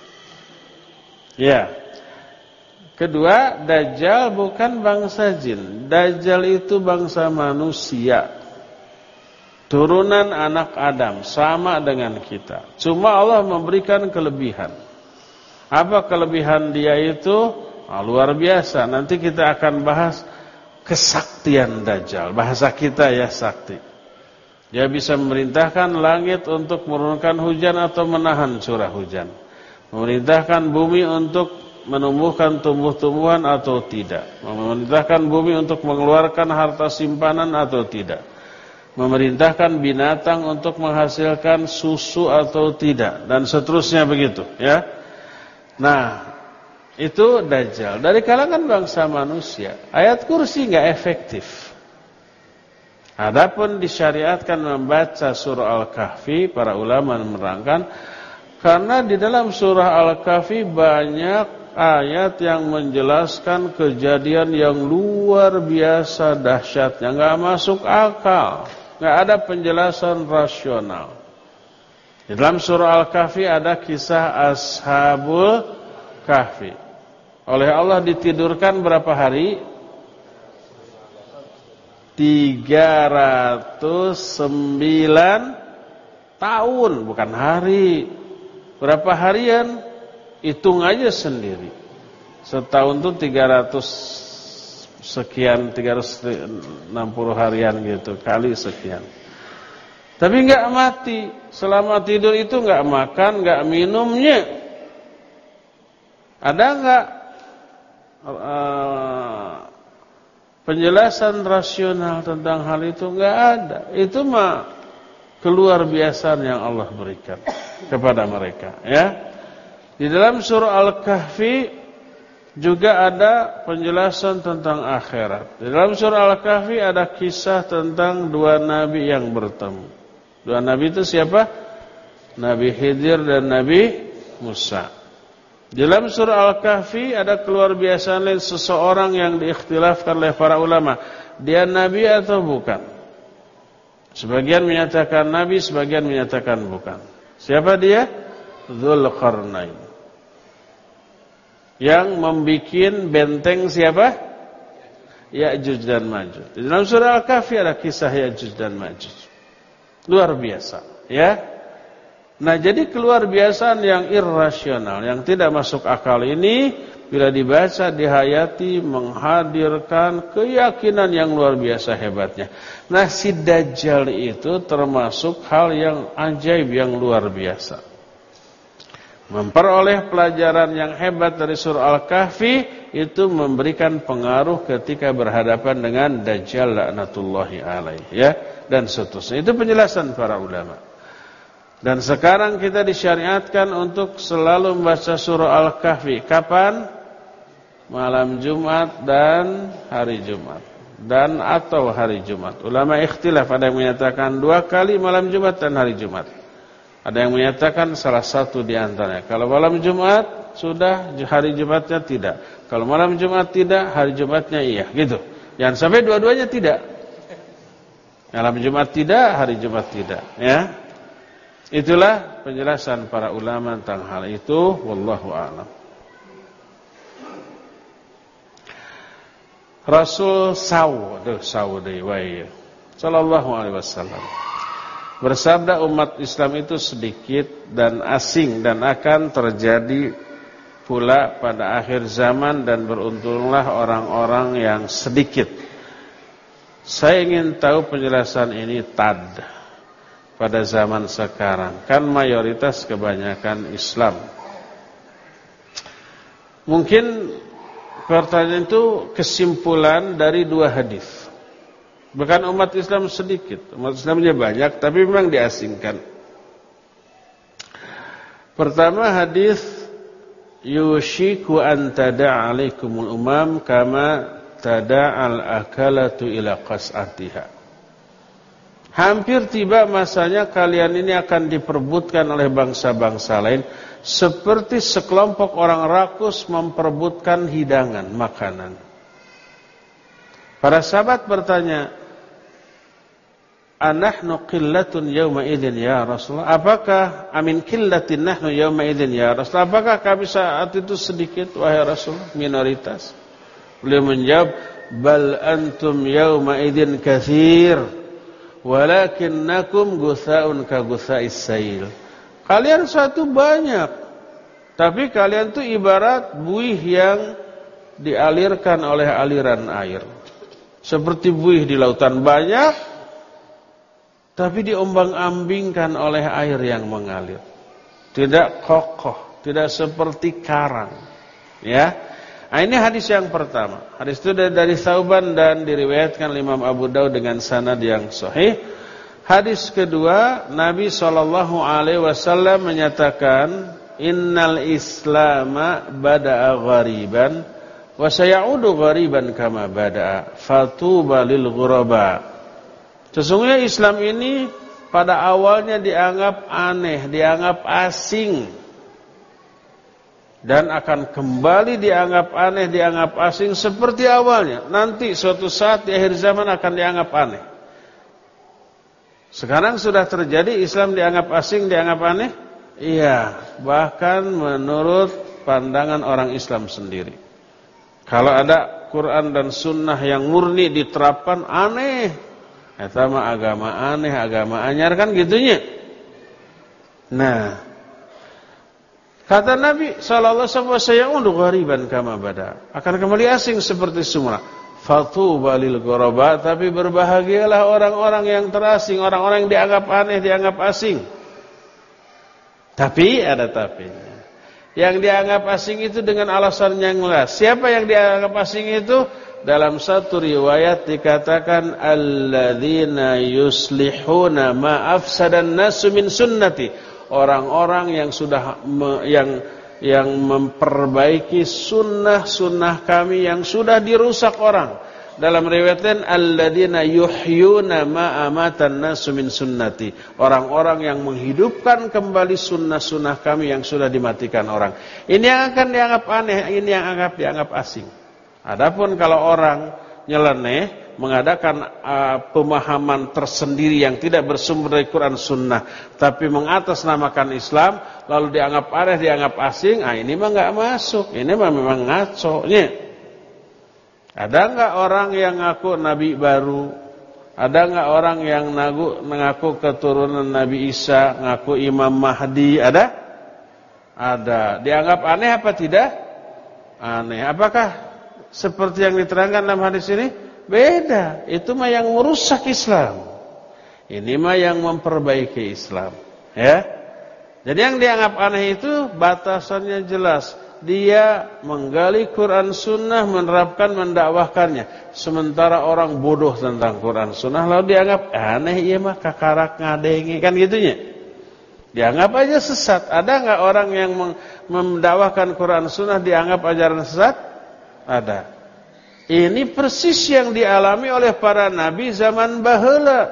Iya. Kedua, Dajjal bukan bangsa jin. Dajjal itu bangsa manusia. Turunan anak Adam, sama dengan kita. Cuma Allah memberikan kelebihan. Apa kelebihan dia itu? Nah, luar biasa. Nanti kita akan bahas kesaktian Dajjal. Bahasa kita ya, sakti. Dia bisa memerintahkan langit untuk menurunkan hujan atau menahan curah hujan. Memerintahkan bumi untuk menumbuhkan tumbuh-tumbuhan atau tidak. Memerintahkan bumi untuk mengeluarkan harta simpanan atau tidak. Memerintahkan binatang untuk menghasilkan susu atau tidak. Dan seterusnya begitu ya. Nah, itu Dajjal. Dari kalangan bangsa manusia. Ayat kursi gak efektif. Adapun disyariatkan membaca surah Al-Kahfi, para ulama menerangkan, karena di dalam surah Al-Kahfi banyak ayat yang menjelaskan kejadian yang luar biasa dahsyatnya, nggak masuk akal, nggak ada penjelasan rasional. Di dalam surah Al-Kahfi ada kisah Ashabul Kahfi. Oleh Allah ditidurkan berapa hari? tiga ratus sembilan tahun, bukan hari. Berapa harian? Hitung aja sendiri. Setahun itu tiga ratus sekian, tiga ratus enam puluh harian gitu, kali sekian. Tapi enggak mati. Selama tidur itu enggak makan, enggak minumnya. Ada enggak uh, penjelasan rasional tentang hal itu? Enggak ada. Itu mah keluar biasaan yang Allah berikan kepada mereka, ya. Di dalam surah Al-Kahfi juga ada penjelasan tentang akhirat. Di dalam surah Al-Kahfi ada kisah tentang dua nabi yang bertemu. Dua nabi itu siapa? Nabi Khidir dan Nabi Musa. Di dalam surah Al-Kahfi ada keluar biasaan lain, seseorang yang diikhtilafkan oleh para ulama. Dia nabi atau bukan? Sebagian menyatakan nabi, sebagian menyatakan bukan. Siapa dia? Dzulqarnain. Yang membikin benteng siapa? Ya'juj dan Ma'juj. Di dalam surah Al-Kahfi ada kisah Ya'juj dan Ma'juj. Luar biasa, ya. Nah, jadi keluar biasaan yang irrasional, yang tidak masuk akal ini bila dibaca, dihayati, menghadirkan keyakinan yang luar biasa hebatnya. Nah, si Dajjal itu termasuk hal yang ajaib, yang luar biasa. Memperoleh pelajaran yang hebat dari surah Al-Kahfi itu memberikan pengaruh ketika berhadapan dengan Dajjal laknatullahi alaih, ya, dan seterusnya. Itu penjelasan para ulama. Dan sekarang kita disyariatkan untuk selalu membaca surah Al-Kahfi. Kapan? Malam Jumat dan hari Jumat. Dan atau hari Jumat. Ulama ikhtilaf, ada yang menyatakan dua kali malam Jumat dan hari Jumat. Ada yang menyatakan salah satu di antaranya. Kalau malam Jumat sudah, hari Jumatnya tidak. Kalau malam Jumat tidak, hari Jumatnya iya, gitu. Jangan sampai dua-duanya tidak. Malam Jumat tidak, hari Jumat tidak, ya. Itulah penjelasan para ulama tentang hal itu, wallahu a'lam. Rasul saw, aduh saw deui wae. Sallallahu alaihi wasallam bersabda, umat Islam itu sedikit dan asing dan akan terjadi pula pada akhir zaman, dan beruntunglah orang-orang yang sedikit. Saya ingin tahu penjelasan ini tad pada zaman sekarang, kan mayoritas kebanyakan Islam. Mungkin pertanyaan itu kesimpulan dari dua hadis. Bukan umat Islam sedikit, umat Islamnya banyak, tapi memang diasingkan. Pertama hadis, yushiku an tada'a alaikumul umam kama tada'al akalatu ila qas'atiha. Hampir tiba masanya kalian ini akan diperbutkan oleh bangsa-bangsa lain, seperti sekelompok orang rakus memperebutkan hidangan makanan. Para sahabat bertanya, anahnu qillatun yawma idzin ya Rasulullah? Apakah amin qillatin nahnu yawma idzin ya Rasulullah? Apakah kami saat itu sedikit wahai Rasul, minoritas? Beliau menjawab, bal antum yawma idzin katsir walakinnakum gusaun ka gusais sail. Kalian satu banyak, tapi kalian tuh ibarat buih yang dialirkan oleh aliran air. Seperti buih di lautan banyak, tapi diombang-ambingkan oleh air yang mengalir. Tidak kokoh, tidak seperti karang. Ya. Nah, ini hadis yang pertama. Hadis itu dari Tsauban dan diriwayatkan Imam Abu Daud dengan sanad yang sahih. Hadis kedua, Nabi shallallahu alaihi wasallam menyatakan, innal islama bada'a ghariban wa sayaudu ghariban kama bada'a fatuba lil ghuraba. Sesungguhnya Islam ini pada awalnya dianggap aneh, dianggap asing, dan akan kembali dianggap aneh, dianggap asing seperti awalnya. Nanti suatu saat di akhir zaman akan dianggap aneh. Sekarang sudah terjadi Islam dianggap asing, dianggap aneh. Iya, bahkan menurut pandangan orang Islam sendiri. Kalau ada Quran dan Sunnah yang murni diterapkan, aneh. Eta mah agama aneh, agama anyar, kan gitunya. Nah, kata Nabi sallallahu alaihi wasallam, ghariban kama bada, akan kembali asing seperti semula. Fatuba lil ghuraba, tapi berbahagialah orang-orang yang terasing, orang-orang yang dianggap aneh, dianggap asing. Tapi ada tapinya. Yang dianggap asing itu dengan alasan yang jelas. Siapa yang dianggap asing itu? Dalam satu riwayat dikatakan, alladzina yuslihuna ma afsadan nasu min sunnati. Orang-orang yang sudah me, yang yang memperbaiki sunnah-sunnah kami yang sudah dirusak orang. Dalam riwayat lain, alladzina yuhyuna ma amatan nasu min sunnati. Orang-orang yang menghidupkan kembali sunnah-sunnah kami yang sudah dimatikan orang. Ini yang akan dianggap aneh, ini yang anggap dianggap asing. Adapun kalau orang nyeleneh mengadakan uh, pemahaman tersendiri yang tidak bersumber dari Quran Sunnah, tapi mengatasnamakan Islam, lalu dianggap aneh, dianggap asing, ah ini mah nggak masuk, ini mah memang ngaco-nya. Ada nggak orang yang ngaku Nabi baru? Ada nggak orang yang ngaku, ngaku keturunan Nabi Isa, ngaku Imam Mahdi? Ada? Ada. Dianggap aneh apa tidak? Aneh. Apakah seperti yang diterangkan dalam hadis ini? Beda. Itu mah yang merusak Islam. Ini mah yang memperbaiki Islam. Ya. Jadi yang dianggap aneh itu batasannya jelas. Dia menggali Quran Sunnah, menerapkan, mendakwahkannya. Sementara orang bodoh tentang Quran Sunnah lalu dianggap aneh, iya mah kakarak ngadengi, kan gitunya. Dianggap aja sesat. Ada nggak orang yang mendakwahkan Quran Sunnah dianggap ajaran sesat? Ada. Ini persis yang dialami oleh para nabi zaman baheula.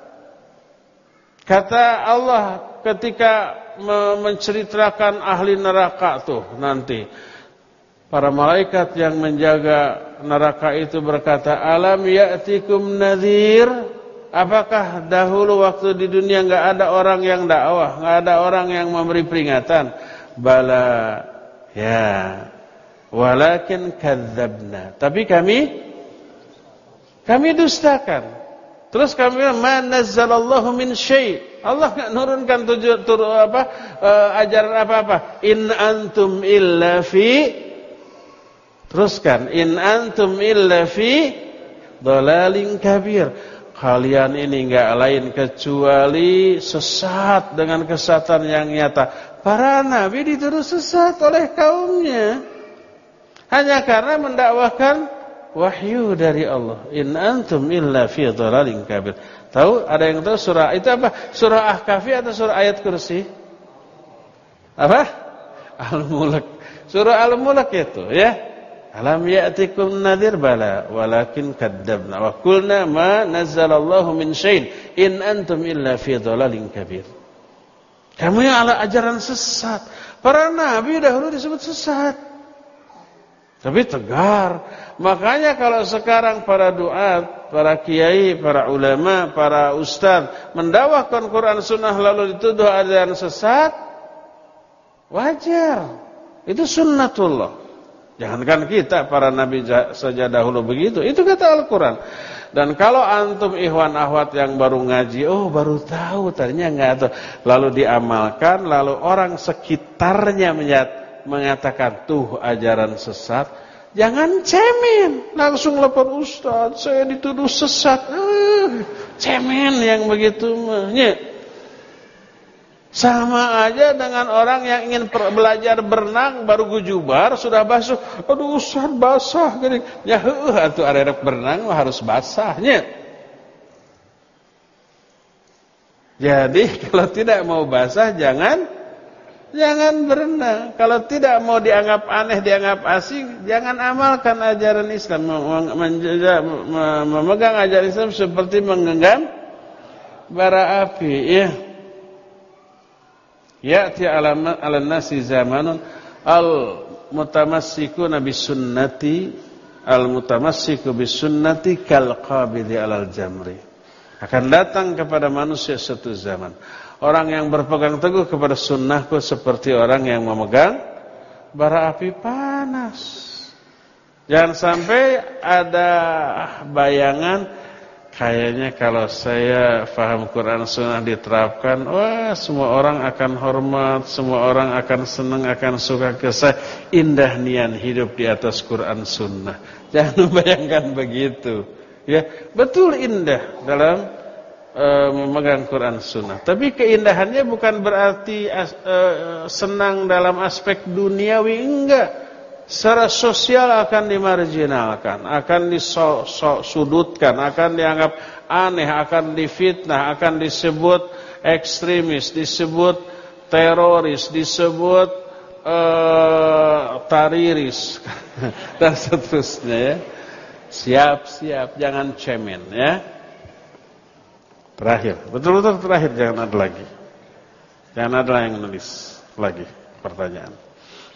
Kata Allah ketika menceritakan ahli neraka tuh nanti, para malaikat yang menjaga neraka itu berkata, alam ya'tikum nadhir, apakah dahulu waktu di dunia enggak ada orang yang dakwah, enggak ada orang yang memberi peringatan? Bala, ya, walakin kadzabna, tapi kami kami dustakan. Terus kami bilang, ma nazzalallahu min syai'. Allah enggak nurunkan tujuh tur apa uh, ajaran apa-apa. In antum illa fi, teruskan, in antum illa fi dhalalin kabir. Kalian ini enggak lain kecuali sesat dengan kesesatan yang nyata. Para nabi dituduh sesat oleh kaumnya hanya karena mendakwahkan wahyu dari Allah. In antum illa fi dhalalin kabir. Tahu? Ada yang tahu surah itu apa? Surah Ahqaf atau surah ayat kursi? Apa? Al-Mulk. Surah Al-Mulk itu, ya. Alam ya'tikum nadhir, bala walakin kadzabna wa qulna ma nazzalallahu min syai'in in antum illa fi dhalalin kabir. Kamu yang ala ajaran sesat. Para nabi dahulu disebut sesat. Tapi tegar. Makanya kalau sekarang para duat, para kiai, para ulama, para ustaz mendakwahkan Quran Sunnah lalu dituduh ajaran sesat, wajar. Itu sunnatullah. Jangankan kita, para nabi saja dahulu begitu. Itu kata Al-Quran. Dan kalau antum ikhwan ahwat yang baru ngaji, oh baru tahu, tadinya enggak tahu, lalu diamalkan, lalu orang sekitarnya mengatakan tuh ajaran sesat, jangan cemen, langsung lapor ustaz, saya dituduh sesat. Uh, cemen yang begitu mahnya. Sama aja dengan orang yang ingin belajar berenang baru gujubar sudah basuh. Aduh ustaz basah gini. Ya heuh atuh arek berenang harus basahnya. Jadi kalau tidak mau basah jangan jangan berenang. Kalau tidak mau dianggap aneh, dianggap asing, jangan amalkan ajaran Islam. Memegang ajaran Islam seperti menggenggam bara api, ya. Ya'ti 'alan nasi zamanun al-mutamassikuna bisunnati al-mutamassiku bisunnati kal qabidi 'alal jamri. Akan datang kepada manusia suatu zaman orang yang berpegang teguh kepada sunnahku seperti orang yang memegang bara api panas. Jangan sampai ada bayangan kayaknya kalau saya paham Quran Sunnah diterapkan, wah semua orang akan hormat, semua orang akan senang, akan suka ke saya. Indah nian hidup di atas Quran Sunnah. Jangan membayangkan begitu. Ya, betul indah dalam uh, memegang Quran Sunnah. Tapi keindahannya bukan berarti uh, senang dalam aspek duniawi, enggak. Secara sosial akan dimarginalkan, akan disudutkan, akan dianggap aneh, akan difitnah, akan disebut ekstremis, disebut teroris, disebut uh, tariris dan seterusnya, ya. Siap-siap, jangan cemen, ya. Terakhir, betul-betul terakhir, jangan ada lagi. Jangan ada yang nulis lagi pertanyaan.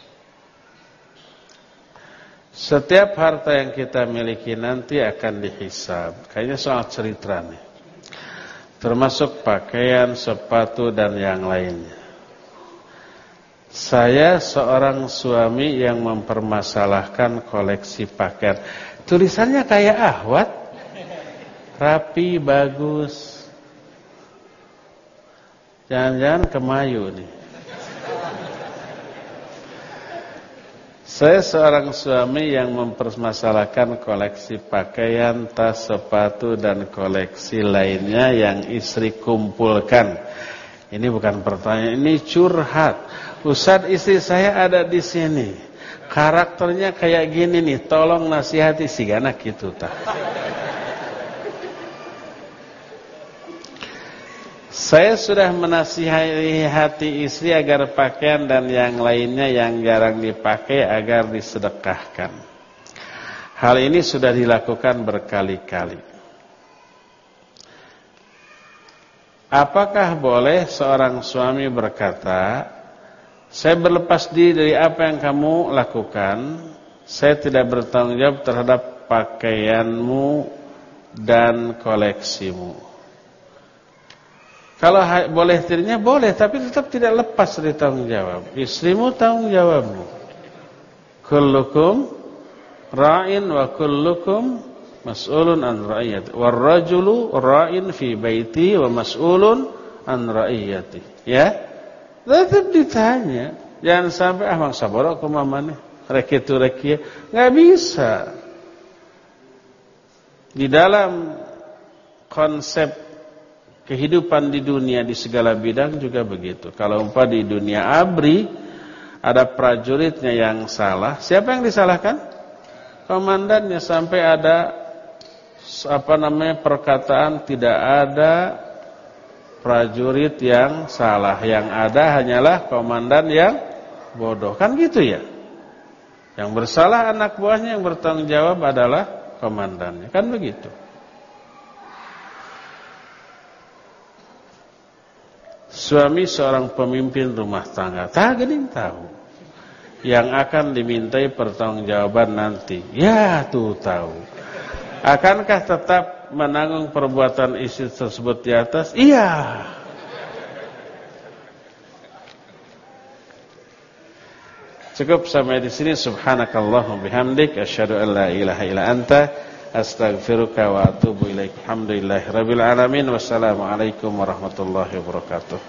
Setiap harta yang kita miliki nanti akan dihisab. Kayaknya soal cerita nih. Termasuk pakaian, sepatu, dan yang lainnya. Saya seorang suami yang mempermasalahkan koleksi pakaian. Tulisannya kayak ahwat. Rapi, bagus. Jangan-jangan kemayu nih. Saya seorang suami yang mempermasalahkan koleksi pakaian, tas, sepatu, dan koleksi lainnya yang istri kumpulkan. Ini bukan pertanyaan, ini curhat. Ustaz, istri saya ada di sini, karakternya kayak gini nih, tolong nasihati si anak gitu tak. Saya sudah menasihati istri agar pakaian dan yang lainnya yang jarang dipakai agar disedekahkan. Hal ini sudah dilakukan berkali-kali. Apakah boleh seorang suami berkata, saya berlepas diri dari apa yang kamu lakukan, saya tidak bertanggung jawab terhadap pakaianmu dan koleksimu. Kalau boleh dirinya boleh, tapi tetap tidak lepas dari tanggung jawab. Istrimu tanggung jawabmu. Kullukum ra'in wa kullukum mas'ulun an ra'iyati. War rajulu ra'in fi baiti wa mas'ulun an ra'iyati. Ya? Tetap ditanya. Jangan sampai ah mang saboro kumamane rekitu rekie. Enggak bisa. Di dalam konsep kehidupan di dunia di segala bidang juga begitu. Kalau umpah di dunia ABRI ada prajuritnya yang salah, siapa yang disalahkan? Komandannya. Sampai ada apa namanya perkataan tidak ada prajurit yang salah, yang ada hanyalah komandan yang bodoh. Kan gitu ya? Yang bersalah anak buahnya, yang bertanggung jawab adalah komandannya. Kan begitu. Suami seorang pemimpin rumah tangga, tak gening tahu yang akan dimintai pertanggungjawaban nanti. Ya, tuh tahu. Akankah tetap menanggung perbuatan istri tersebut di atas? Iya. Cukup sampai di sini. Subhanakallahumma bihamdik asyhadu an la ilaha illa anta astaghfiruka wa atubu ilaik. Alhamdulillahirabbil alamin. Wassalamualaikum warahmatullahi wabarakatuh.